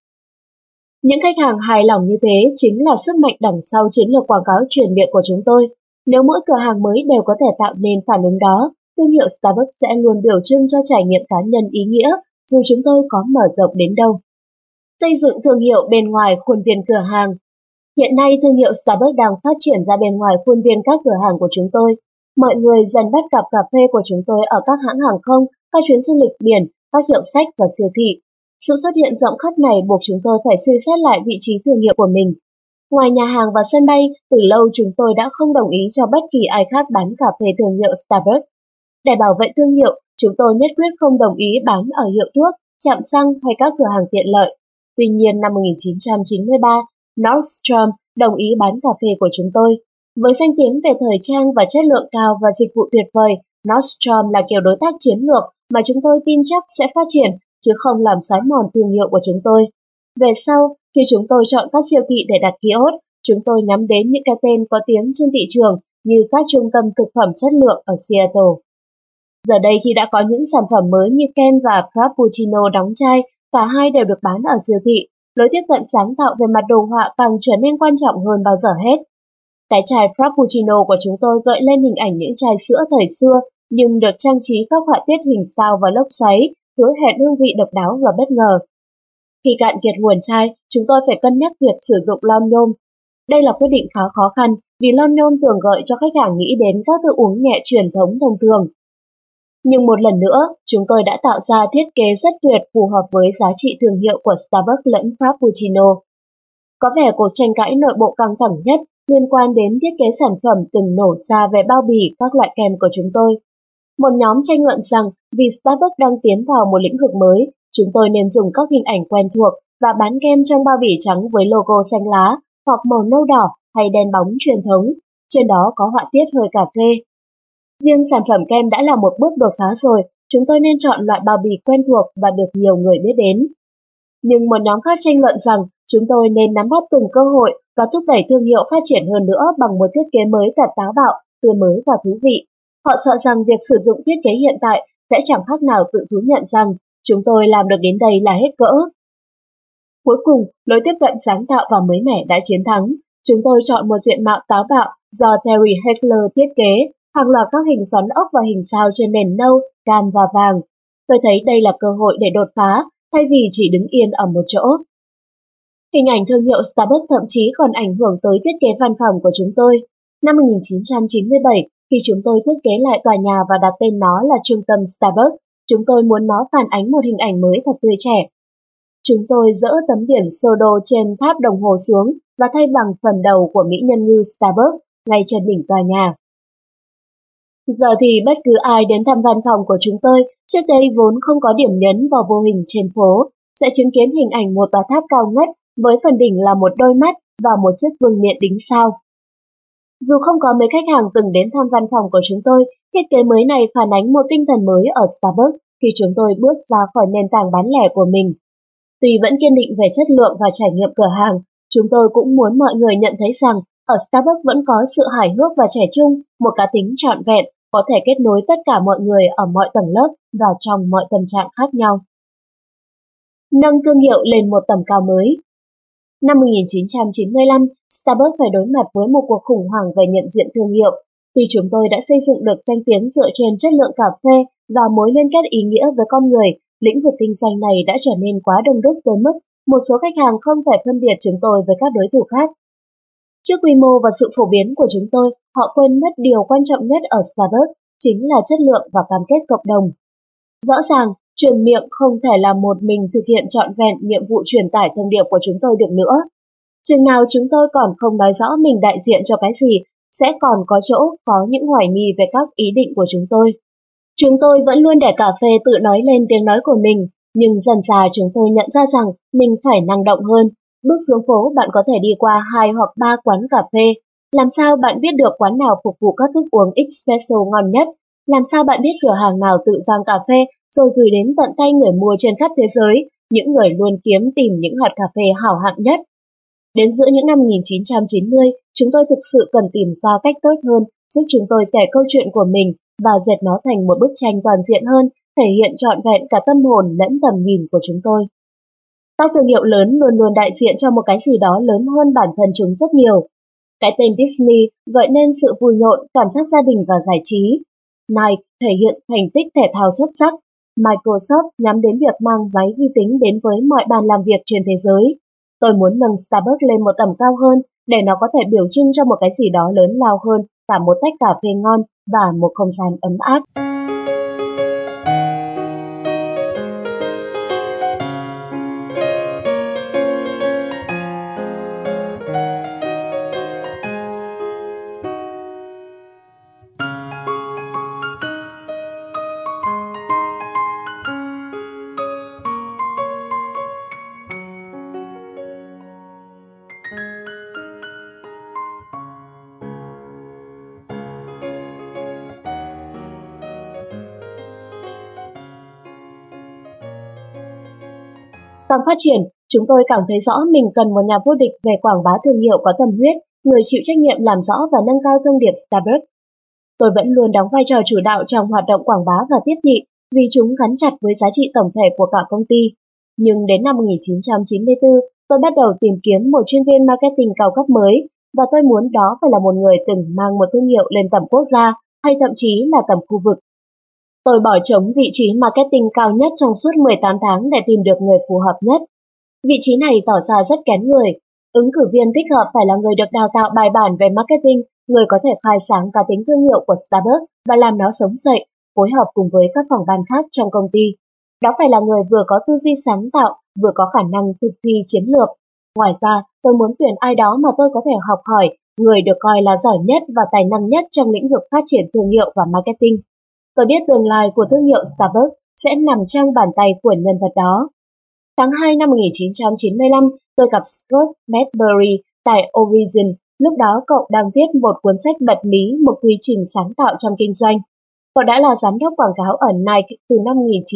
Những khách hàng hài lòng như thế chính là sức mạnh đằng sau chiến lược quảng cáo truyền miệng của chúng tôi. Nếu mỗi cửa hàng mới đều có thể tạo nên phản ứng đó, thương hiệu Starbucks sẽ luôn biểu trưng cho trải nghiệm cá nhân ý nghĩa, dù chúng tôi có mở rộng đến đâu. Xây dựng thương hiệu bên ngoài khuôn viên cửa hàng. Hiện nay, thương hiệu Starbucks đang phát triển ra bên ngoài khuôn viên các cửa hàng của chúng tôi. Mọi người dần bắt gặp cà phê của chúng tôi ở các hãng hàng không, các chuyến du lịch biển, các hiệu sách và siêu thị. Sự xuất hiện rộng khắp này buộc chúng tôi phải suy xét lại vị trí thương hiệu của mình. Ngoài nhà hàng và sân bay, từ lâu chúng tôi đã không đồng ý cho bất kỳ ai khác bán cà phê thương hiệu Starbucks. Để bảo vệ thương hiệu, chúng tôi nhất quyết không đồng ý bán ở hiệu thuốc, trạm xăng hay các cửa hàng tiện lợi. Tuy nhiên, năm 1993, Nordstrom đồng ý bán cà phê của chúng tôi. Với danh tiếng về thời trang và chất lượng cao và dịch vụ tuyệt vời, Nordstrom là kiểu đối tác chiến lược mà chúng tôi tin chắc sẽ phát triển, chứ không làm xói mòn thương hiệu của chúng tôi. Về sau, khi chúng tôi chọn các siêu thị để đặt kiosk, chúng tôi nhắm đến những cái tên có tiếng trên thị trường như các trung tâm thực phẩm chất lượng ở Seattle. Giờ đây khi đã có những sản phẩm mới như kem và Frappuccino đóng chai, cả hai đều được bán ở siêu thị, lối tiếp cận sáng tạo về mặt đồ họa càng trở nên quan trọng hơn bao giờ hết. Cái chai Frappuccino của chúng tôi gợi lên hình ảnh những chai sữa thời xưa, nhưng được trang trí các họa tiết hình sao và lốc xoáy, hứa hẹn hương vị độc đáo và bất ngờ. Khi cạn kiệt nguồn chai, chúng tôi phải cân nhắc việc sử dụng lon nhôm. Đây là quyết định khá khó khăn vì lon nhôm thường gợi cho khách hàng nghĩ đến các thức uống nhẹ truyền thống thông thường. Nhưng một lần nữa, chúng tôi đã tạo ra thiết kế rất tuyệt phù hợp với giá trị thương hiệu của Starbucks lẫn Frappuccino. Có vẻ cuộc tranh cãi nội bộ căng thẳng nhất liên quan đến thiết kế sản phẩm từng nổ ra về bao bì các loại kem của chúng tôi. Một nhóm tranh luận rằng vì Starbucks đang tiến vào một lĩnh vực mới, chúng tôi nên dùng các hình ảnh quen thuộc và bán kem trong bao bì trắng với logo xanh lá hoặc màu nâu đỏ hay đen bóng truyền thống, trên đó có họa tiết hơi cà phê. Riêng sản phẩm kem đã là một bước đột phá rồi, chúng tôi nên chọn loại bao bì quen thuộc và được nhiều người biết đến. Nhưng một nhóm khác tranh luận rằng chúng tôi nên nắm bắt từng cơ hội và thúc đẩy thương hiệu phát triển hơn nữa bằng một thiết kế mới thật táo bạo, tươi mới và thú vị. Họ sợ rằng việc sử dụng thiết kế hiện tại sẽ chẳng khác nào tự thú nhận rằng chúng tôi làm được đến đây là hết cỡ. Cuối cùng, lối tiếp cận sáng tạo và mới mẻ đã chiến thắng. Chúng tôi chọn một diện mạo táo bạo do Terry Heckler thiết kế, hàng loạt các hình xoắn ốc và hình sao trên nền nâu, cam và vàng. Tôi thấy đây là cơ hội để đột phá, thay vì chỉ đứng yên ở một chỗ. Hình ảnh thương hiệu Starbucks thậm chí còn ảnh hưởng tới thiết kế văn phòng của chúng tôi. Năm 1997, khi chúng tôi thiết kế lại tòa nhà và đặt tên nó là Trung tâm Starbucks, chúng tôi muốn nó phản ánh một hình ảnh mới thật tươi trẻ. Chúng tôi dỡ tấm biển sô đô trên tháp đồng hồ xuống và thay bằng phần đầu của mỹ nhân ngư Starbucks ngay trên đỉnh tòa nhà. Giờ thì bất cứ ai đến thăm văn phòng của chúng tôi, trước đây vốn không có điểm nhấn vào vô hình trên phố, sẽ chứng kiến hình ảnh một tòa tháp cao ngất với phần đỉnh là một đôi mắt và một chiếc vương miện đính sao. Dù không có mấy khách hàng từng đến thăm văn phòng của chúng tôi, thiết kế mới này phản ánh một tinh thần mới ở Starbucks khi chúng tôi bước ra khỏi nền tảng bán lẻ của mình. Tuy vẫn kiên định về chất lượng và trải nghiệm cửa hàng, chúng tôi cũng muốn mọi người nhận thấy rằng ở Starbucks vẫn có sự hài hước và trẻ trung, một cá tính trọn vẹn, có thể kết nối tất cả mọi người ở mọi tầng lớp và trong mọi tâm trạng khác nhau. Nâng thương hiệu lên một tầm cao mới. Năm 1995, Starbucks phải đối mặt với một cuộc khủng hoảng về nhận diện thương hiệu. Tuy chúng tôi đã xây dựng được danh tiếng dựa trên chất lượng cà phê và mối liên kết ý nghĩa với con người, lĩnh vực kinh doanh này đã trở nên quá đông đúc tới mức một số khách hàng không thể phân biệt chúng tôi với các đối thủ khác. Trước quy mô và sự phổ biến của chúng tôi, họ quên mất điều quan trọng nhất ở Starbucks, chính là chất lượng và cam kết cộng đồng. Rõ ràng, truyền miệng không thể là một mình thực hiện trọn vẹn nhiệm vụ truyền tải thông điệp của chúng tôi được nữa. Chừng nào chúng tôi còn không nói rõ mình đại diện cho cái gì, sẽ còn có chỗ có những hoài nghi về các ý định của chúng tôi. Chúng tôi vẫn luôn để cà phê tự nói lên tiếng nói của mình, nhưng dần dà chúng tôi nhận ra rằng mình phải năng động hơn. Bước xuống phố bạn có thể đi qua 2 hoặc 3 quán cà phê. Làm sao bạn biết được quán nào phục vụ các thức uống espresso ngon nhất? Làm sao bạn biết cửa hàng nào tự rang cà phê rồi gửi đến tận tay người mua trên khắp thế giới, những người luôn kiếm tìm những hạt cà phê hảo hạng nhất? Đến giữa những năm 1990, chúng tôi thực sự cần tìm ra cách tốt hơn giúp chúng tôi kể câu chuyện của mình và dệt nó thành một bức tranh toàn diện hơn, thể hiện trọn vẹn cả tâm hồn lẫn tầm nhìn của chúng tôi. Các thương hiệu lớn luôn luôn đại diện cho một cái gì đó lớn hơn bản thân chúng rất nhiều. Cái tên Disney gợi nên sự vui nhộn, cảm giác gia đình và giải trí. Nike thể hiện thành tích thể thao xuất sắc. Microsoft nhắm đến việc mang máy vi tính đến với mọi bàn làm việc trên thế giới. Tôi muốn nâng Starbucks lên một tầm cao hơn để nó có thể biểu trưng cho một cái gì đó lớn lao hơn cả một tách cà phê ngon và một không gian ấm áp. Càng phát triển, chúng tôi càng thấy rõ mình cần một nhà vô địch về quảng bá thương hiệu có tâm huyết, người chịu trách nhiệm làm rõ và nâng cao thông điệp Starbucks. Tôi vẫn luôn đóng vai trò chủ đạo trong hoạt động quảng bá và tiếp thị vì chúng gắn chặt với giá trị tổng thể của cả công ty. Nhưng đến năm 1994, tôi bắt đầu tìm kiếm một chuyên viên marketing cao cấp mới và tôi muốn đó phải là một người từng mang một thương hiệu lên tầm quốc gia hay thậm chí là tầm khu vực. Tôi bỏ trống vị trí marketing cao nhất trong suốt 18 tháng để tìm được người phù hợp nhất. Vị trí này tỏ ra rất kén người. Ứng cử viên thích hợp phải là người được đào tạo bài bản về marketing, người có thể khai sáng cá tính thương hiệu của Starbucks và làm nó sống dậy, phối hợp cùng với các phòng ban khác trong công ty. Đó phải là người vừa có tư duy sáng tạo, vừa có khả năng thực thi chiến lược. Ngoài ra, tôi muốn tuyển ai đó mà tôi có thể học hỏi, người được coi là giỏi nhất và tài năng nhất trong lĩnh vực phát triển thương hiệu và marketing. Tôi biết tương lai của thương hiệu Starbucks sẽ nằm trong bàn tay của nhân vật đó. Tháng 2 năm 1995, tôi gặp Scott Medbury tại Origin. Lúc đó cậu đang viết một cuốn sách bật mí một quy trình sáng tạo trong kinh doanh. Cậu đã là giám đốc quảng cáo ở Nike từ năm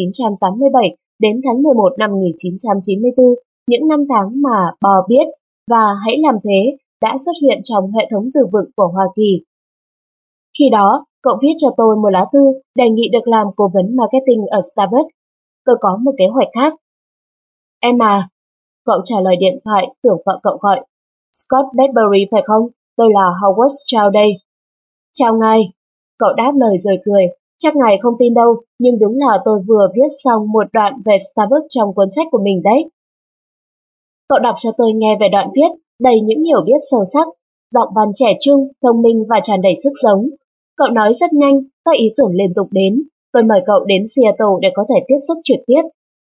1987 đến tháng 11 năm 1994, những năm tháng mà Bò biết và Hãy làm thế đã xuất hiện trong hệ thống từ vựng của Hoa Kỳ. Khi đó, cậu viết cho tôi một lá thư đề nghị được làm cố vấn marketing ở Starbucks. Tôi có một kế hoạch khác. Em à, cậu trả lời điện thoại, tưởng vợ cậu gọi. Scott Bedbury phải không? Tôi là Howard Chow đây. Chào ngài. Cậu đáp lời rồi cười. Chắc ngài không tin đâu, nhưng đúng là tôi vừa viết xong một đoạn về Starbucks trong cuốn sách của mình đấy. Cậu đọc cho tôi nghe về đoạn viết, đầy những hiểu biết sâu sắc, giọng văn trẻ trung, thông minh và tràn đầy sức sống. Cậu nói rất nhanh, các ý tưởng liên tục đến. Tôi mời cậu đến Seattle để có thể tiếp xúc trực tiếp.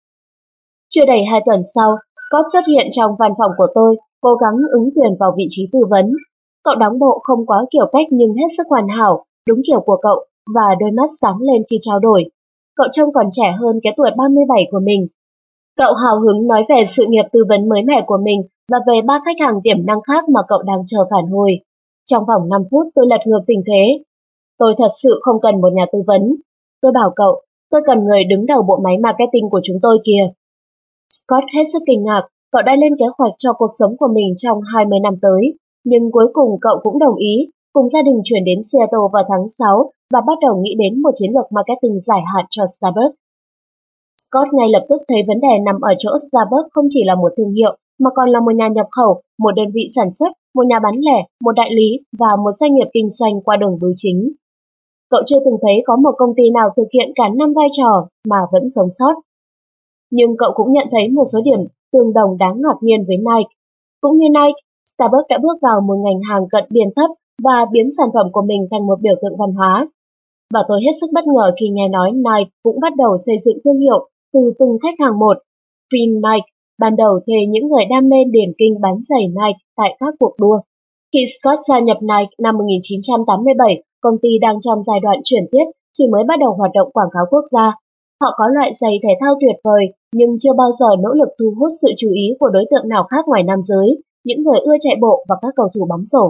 Chưa đầy 2 tuần sau, Scott xuất hiện trong văn phòng của tôi, cố gắng ứng tuyển vào vị trí tư vấn. Cậu đóng bộ không quá kiểu cách nhưng hết sức hoàn hảo, đúng kiểu của cậu, và đôi mắt sáng lên khi trao đổi. Cậu trông còn trẻ hơn cái tuổi 37 của mình. Cậu hào hứng nói về sự nghiệp tư vấn mới mẻ của mình và về 3 khách hàng tiềm năng khác mà cậu đang chờ phản hồi. Trong vòng 5 phút tôi lật ngược tình thế. Tôi thật sự không cần một nhà tư vấn. Tôi bảo cậu, tôi cần người đứng đầu bộ máy marketing của chúng tôi kìa. Scott hết sức kinh ngạc, cậu đã lên kế hoạch cho cuộc sống của mình trong 20 năm tới, nhưng cuối cùng cậu cũng đồng ý, cùng gia đình chuyển đến Seattle vào tháng 6 và bắt đầu nghĩ đến một chiến lược marketing dài hạn cho Starbucks. Scott ngay lập tức thấy vấn đề nằm ở chỗ Starbucks không chỉ là một thương hiệu, mà còn là một nhà nhập khẩu, một đơn vị sản xuất, một nhà bán lẻ, một đại lý và một doanh nghiệp kinh doanh qua đường bưu chính. Cậu chưa từng thấy có một công ty nào thực hiện cả 5 vai trò mà vẫn sống sót. Nhưng cậu cũng nhận thấy một số điểm tương đồng đáng ngạc nhiên với Nike. Cũng như Nike, Starbucks đã bước vào một ngành hàng cận biên thấp và biến sản phẩm của mình thành một biểu tượng văn hóa. Và tôi hết sức bất ngờ khi nghe nói Nike cũng bắt đầu xây dựng thương hiệu từ từng khách hàng một. Free Nike ban đầu thuê những người đam mê điển kinh bán giày Nike tại các cuộc đua. Khi Scott gia nhập Nike năm 1987, công ty đang trong giai đoạn chuyển tiếp, chỉ mới bắt đầu hoạt động quảng cáo quốc gia. Họ có loại giày thể thao tuyệt vời, nhưng chưa bao giờ nỗ lực thu hút sự chú ý của đối tượng nào khác ngoài nam giới, những người ưa chạy bộ và các cầu thủ bóng rổ.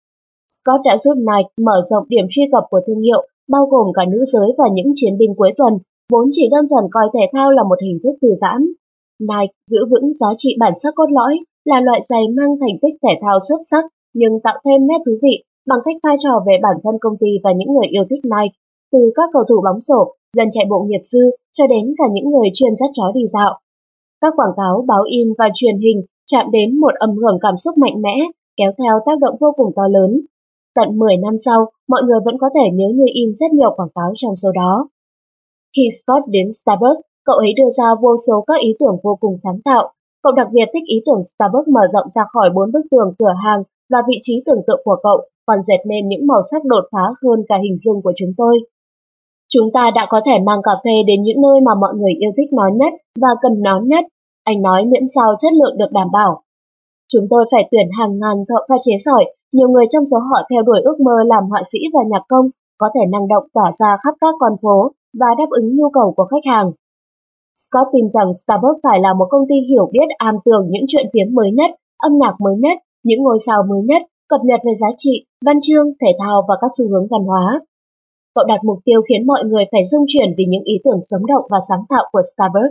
Scott đã giúp Nike mở rộng điểm truy cập của thương hiệu, bao gồm cả nữ giới và những chiến binh cuối tuần, vốn chỉ đơn thuần coi thể thao là một hình thức thư giãn. Nike giữ vững giá trị bản sắc cốt lõi, là loại giày mang thành tích thể thao xuất sắc, nhưng tạo thêm nét thú vị bằng cách pha trò về bản thân công ty và những người yêu thích Nike, từ các cầu thủ bóng rổ, dân chạy bộ nghiệp dư cho đến cả những người chuyên dắt chó đi dạo. Các quảng cáo, báo in và truyền hình chạm đến một âm hưởng cảm xúc mạnh mẽ, kéo theo tác động vô cùng to lớn. Tận 10 năm sau, mọi người vẫn có thể nhớ như in rất nhiều quảng cáo trong số đó. Khi Scott đến Starbucks, cậu ấy đưa ra vô số các ý tưởng vô cùng sáng tạo. Cậu đặc biệt thích ý tưởng Starbucks mở rộng ra khỏi 4 bức tường cửa hàng và vị trí tưởng tượng của cậu còn dệt nên những màu sắc đột phá hơn cả hình dung của chúng tôi. Chúng ta đã có thể mang cà phê đến những nơi mà mọi người yêu thích nó nhất và cần nó nhất, anh nói, miễn sao chất lượng được đảm bảo. Chúng tôi phải tuyển hàng ngàn thợ pha chế giỏi, nhiều người trong số họ theo đuổi ước mơ làm họa sĩ và nhạc công, có thể năng động tỏa ra khắp các con phố và đáp ứng nhu cầu của khách hàng. Scott tin rằng Starbucks phải là một công ty hiểu biết am tường những chuyện phiếm mới nhất, âm nhạc mới nhất, những ngôi sao mới nhất, cập nhật về giá trị, văn chương, thể thao và các xu hướng văn hóa. Cậu đặt mục tiêu khiến mọi người phải rung chuyển vì những ý tưởng sống động và sáng tạo của Starbucks.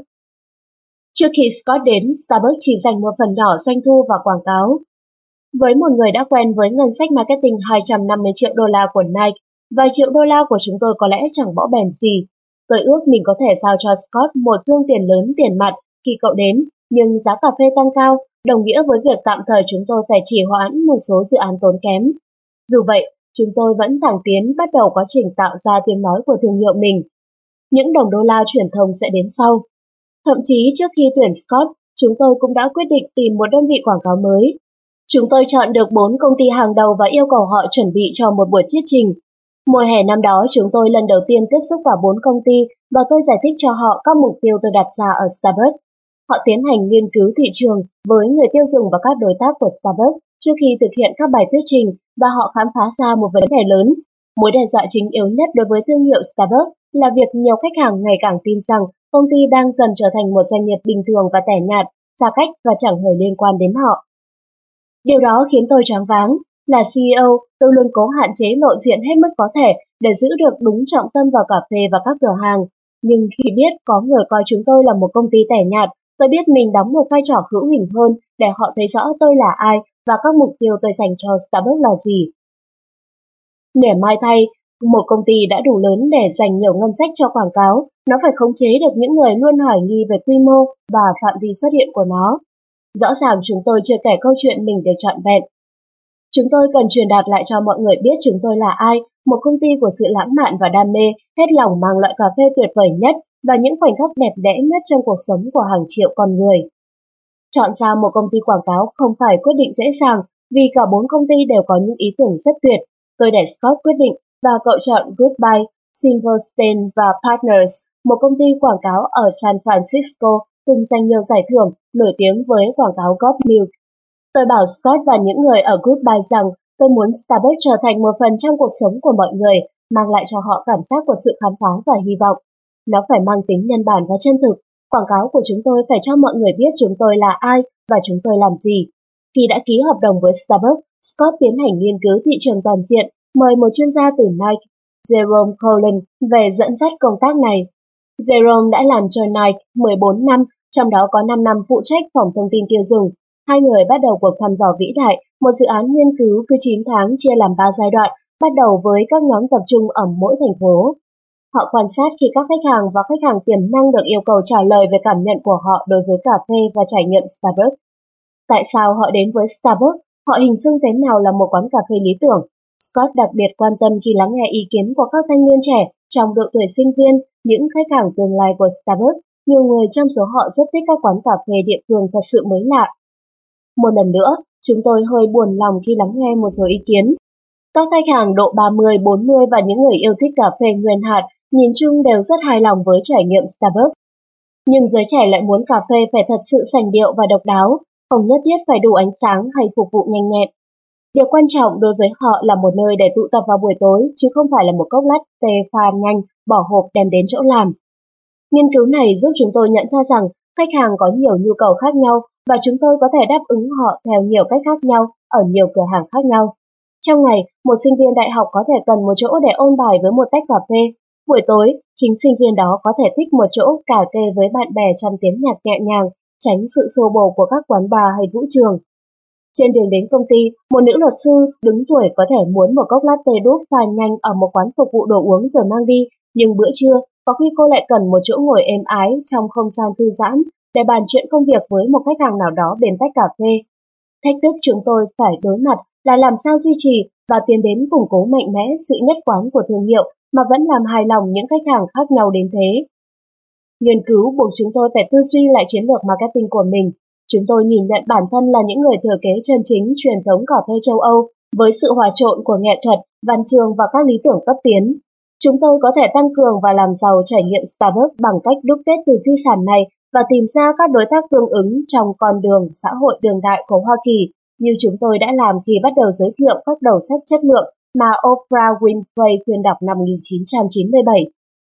Trước khi Scott đến, Starbucks chỉ dành một phần nhỏ doanh thu vào quảng cáo. Với một người đã quen với ngân sách marketing 250 triệu đô la của Nike, vài triệu đô la của chúng tôi có lẽ chẳng bỏ bèn gì. Tôi ước mình có thể giao cho Scott một dương tiền lớn tiền mặt khi cậu đến, nhưng giá cà phê tăng cao, đồng nghĩa với việc tạm thời chúng tôi phải trì hoãn một số dự án tốn kém. Dù vậy, chúng tôi vẫn thẳng tiến bắt đầu quá trình tạo ra tiếng nói của thương hiệu mình. Những đồng đô la truyền thông sẽ đến sau. Thậm chí trước khi tuyển Scott, chúng tôi cũng đã quyết định tìm một đơn vị quảng cáo mới. Chúng tôi chọn được 4 công ty hàng đầu và yêu cầu họ chuẩn bị cho một buổi thuyết trình. Mùa hè năm đó, chúng tôi lần đầu tiên tiếp xúc vào 4 công ty và tôi giải thích cho họ các mục tiêu tôi đặt ra ở Starbucks. Họ tiến hành nghiên cứu thị trường với người tiêu dùng và các đối tác của Starbucks trước khi thực hiện các bài thuyết trình và họ khám phá ra một vấn đề lớn. Mối đe dọa chính yếu nhất đối với thương hiệu Starbucks là việc nhiều khách hàng ngày càng tin rằng công ty đang dần trở thành một doanh nghiệp bình thường và tẻ nhạt, xa cách và chẳng hề liên quan đến họ. Điều đó khiến tôi choáng váng. Là CEO, tôi luôn cố hạn chế lộ diện hết mức có thể để giữ được đúng trọng tâm vào cà phê và các cửa hàng. Nhưng khi biết có người coi chúng tôi là một công ty tẻ nhạt, tôi biết mình đóng một vai trò hữu hình hơn để họ thấy rõ tôi là ai và các mục tiêu tôi dành cho Starbucks là gì. Mỉa mai thay, một công ty đã đủ lớn để dành nhiều ngân sách cho quảng cáo, nó phải khống chế được những người luôn hoài nghi về quy mô và phạm vi xuất hiện của nó. Rõ ràng chúng tôi chưa kể câu chuyện mình được trọn vẹn. Chúng tôi cần truyền đạt lại cho mọi người biết chúng tôi là ai, một công ty của sự lãng mạn và đam mê, hết lòng mang loại cà phê tuyệt vời nhất và những khoảnh khắc đẹp đẽ nhất trong cuộc sống của hàng triệu con người. Chọn ra một công ty quảng cáo không phải quyết định dễ dàng vì cả 4 công ty đều có những ý tưởng rất tuyệt. Tôi để Scott quyết định và cậu chọn Goodbye, Silverstein và Partners, một công ty quảng cáo ở San Francisco từng giành nhiều giải thưởng, nổi tiếng với quảng cáo God Milk. Tôi bảo Scott và những người ở Goodbye rằng tôi muốn Starbucks trở thành một phần trong cuộc sống của mọi người, mang lại cho họ cảm giác của sự khám phá và hy vọng. Nó phải mang tính nhân bản và chân thực. Quảng cáo của chúng tôi phải cho mọi người biết chúng tôi là ai và chúng tôi làm gì. Khi đã ký hợp đồng với Starbucks, Scott tiến hành nghiên cứu thị trường toàn diện, mời một chuyên gia từ Nike, Jerome Colin, về dẫn dắt công tác này. Jerome đã làm cho Nike 14 năm, trong đó có 5 năm phụ trách phòng thông tin tiêu dùng. Hai người bắt đầu cuộc thăm dò vĩ đại, một dự án nghiên cứu cứ 9 tháng chia làm 3 giai đoạn, bắt đầu với các nhóm tập trung ở mỗi thành phố. Họ quan sát khi các khách hàng và khách hàng tiềm năng được yêu cầu trả lời về cảm nhận của họ đối với cà phê và trải nghiệm Starbucks. Tại sao họ đến với Starbucks? Họ hình dung thế nào là một quán cà phê lý tưởng? Scott đặc biệt quan tâm khi lắng nghe ý kiến của các thanh niên trẻ trong độ tuổi sinh viên, những khách hàng tương lai của Starbucks. Nhiều người trong số họ rất thích các quán cà phê địa phương thật sự mới lạ. Một lần nữa, chúng tôi hơi buồn lòng khi lắng nghe một số ý kiến. Các khách hàng độ 30, 40 và những người yêu thích cà phê nguyên hạt nhìn chung đều rất hài lòng với trải nghiệm Starbucks. Nhưng giới trẻ lại muốn cà phê phải thật sự sành điệu và độc đáo, không nhất thiết phải đủ ánh sáng hay phục vụ nhanh nhẹn. Điều quan trọng đối với họ là một nơi để tụ tập vào buổi tối, chứ không phải là một cốc latte pha nhanh, bỏ hộp đem đến chỗ làm. Nghiên cứu này giúp chúng tôi nhận ra rằng khách hàng có nhiều nhu cầu khác nhau và chúng tôi có thể đáp ứng họ theo nhiều cách khác nhau ở nhiều cửa hàng khác nhau. Trong ngày, một sinh viên đại học có thể cần một chỗ để ôn bài với một tách cà phê. Buổi tối, chính sinh viên đó có thể thích một chỗ cà kê với bạn bè trong tiếng nhạc nhẹ nhàng, tránh sự xô bồ của các quán bar hay vũ trường. Trên đường đến công ty, một nữ luật sư đứng tuổi có thể muốn một cốc latte đốt pha nhanh ở một quán phục vụ đồ uống rồi mang đi, nhưng bữa trưa, có khi cô lại cần một chỗ ngồi êm ái trong không gian thư giãn để bàn chuyện công việc với một khách hàng nào đó bên tách cà phê. Thách thức chúng tôi phải đối mặt là làm sao duy trì và tiến đến củng cố mạnh mẽ sự nhất quán của thương hiệu mà vẫn làm hài lòng những khách hàng khác nhau đến thế. Nghiên cứu buộc chúng tôi phải tư duy lại chiến lược marketing của mình. Chúng tôi nhìn nhận bản thân là những người thừa kế chân chính truyền thống cà phê châu Âu với sự hòa trộn của nghệ thuật, văn chương và các lý tưởng cấp tiến. Chúng tôi có thể tăng cường và làm giàu trải nghiệm Starbucks bằng cách đúc kết từ di sản này và tìm ra các đối tác tương ứng trong con đường xã hội đường đại của Hoa Kỳ, như chúng tôi đã làm khi bắt đầu giới thiệu các đầu sách chất lượng mà Oprah Winfrey khuyên đọc năm 1997.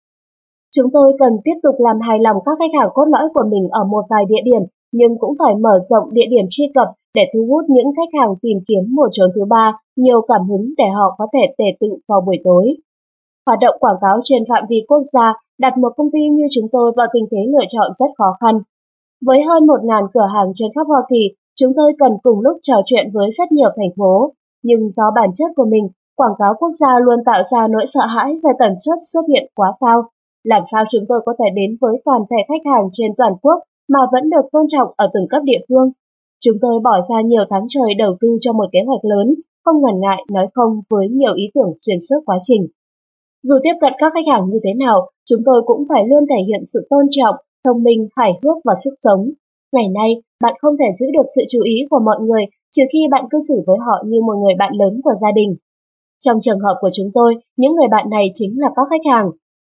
Chúng tôi cần tiếp tục làm hài lòng các khách hàng cốt lõi của mình ở một vài địa điểm, nhưng cũng phải mở rộng địa điểm truy cập để thu hút những khách hàng tìm kiếm một chốn thứ ba, nhiều cảm hứng để họ có thể tề tựu vào buổi tối. Hoạt động quảng cáo trên phạm vi quốc gia đặt một công ty như chúng tôi vào tình thế lựa chọn rất khó khăn. Với hơn 1.000 cửa hàng trên khắp Hoa Kỳ, chúng tôi cần cùng lúc trò chuyện với rất nhiều thành phố. Nhưng do bản chất của mình, quảng cáo quốc gia luôn tạo ra nỗi sợ hãi về tần suất xuất hiện quá cao. Làm sao chúng tôi có thể đến với toàn thể khách hàng trên toàn quốc mà vẫn được tôn trọng ở từng cấp địa phương? Chúng tôi bỏ ra nhiều tháng trời đầu tư cho một kế hoạch lớn, không ngần ngại nói không với nhiều ý tưởng xuyên suốt quá trình. Dù tiếp cận các khách hàng như thế nào, chúng tôi cũng phải luôn thể hiện sự tôn trọng, thông minh, hài hước và sức sống. Ngày nay, bạn không thể giữ được sự chú ý của mọi người trừ khi bạn cư xử với họ như một người bạn lớn của gia đình. Trong trường hợp của chúng tôi, những người bạn này chính là các khách hàng.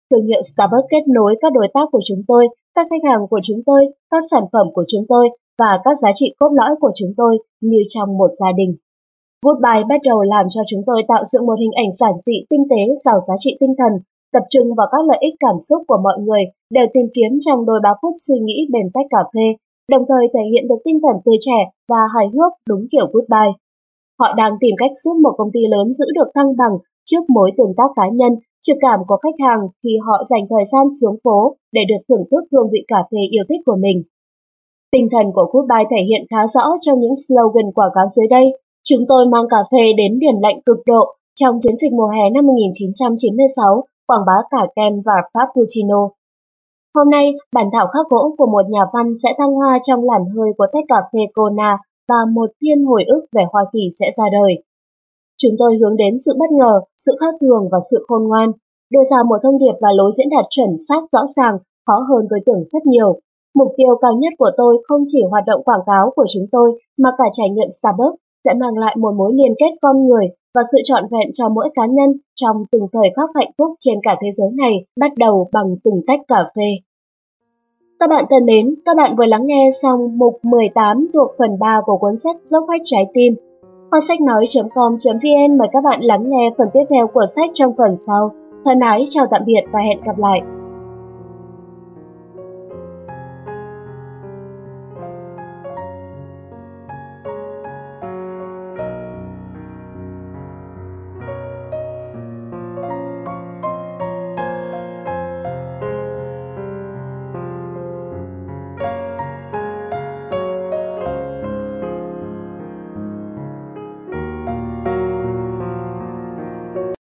Thương hiệu Starbucks kết nối các đối tác của chúng tôi, các khách hàng của chúng tôi, các sản phẩm của chúng tôi và các giá trị cốt lõi của chúng tôi như trong một gia đình. Goodbye bắt đầu làm cho chúng tôi tạo dựng một hình ảnh giản dị, tinh tế, giàu giá trị tinh thần, tập trung vào các lợi ích cảm xúc của mọi người đều tìm kiếm trong đôi 3 phút suy nghĩ bên tách cà phê, đồng thời thể hiện được tinh thần tươi trẻ và hài hước đúng kiểu Goodbye. Họ đang tìm cách giúp một công ty lớn giữ được thăng bằng trước mối tương tác cá nhân, trực cảm của khách hàng khi họ dành thời gian xuống phố để được thưởng thức hương vị cà phê yêu thích của mình. Tinh thần của Goodbye thể hiện khá rõ trong những slogan quảng cáo dưới đây. Chúng tôi mang cà phê đến điểm lạnh cực độ. Trong chiến dịch mùa hè năm 1996, quảng bá cả kem và frappuccino. Hôm nay, bản thảo khắc gỗ của một nhà văn sẽ thăng hoa trong làn hơi của tách cà phê Kona và một thiên hồi ức về Hoa Kỳ sẽ ra đời. Chúng tôi hướng đến sự bất ngờ, sự khác thường và sự khôn ngoan, đưa ra một thông điệp và lối diễn đạt chuẩn xác rõ ràng, khó hơn tôi tưởng rất nhiều. Mục tiêu cao nhất của tôi không chỉ hoạt động quảng cáo của chúng tôi mà cả trải nghiệm Starbucks sẽ mang lại một mối liên kết con người và sự trọn vẹn cho mỗi cá nhân trong từng thời khắc hạnh phúc trên cả thế giới này, bắt đầu bằng từng tách cà phê. Các bạn thân mến, các bạn vừa lắng nghe xong mục 18 thuộc phần 3 của cuốn sách Dốc Khách Trái Tim. Kho sách nói.com.vn mời các bạn lắng nghe phần tiếp theo của sách trong phần sau. Thân ái chào tạm biệt và hẹn gặp lại.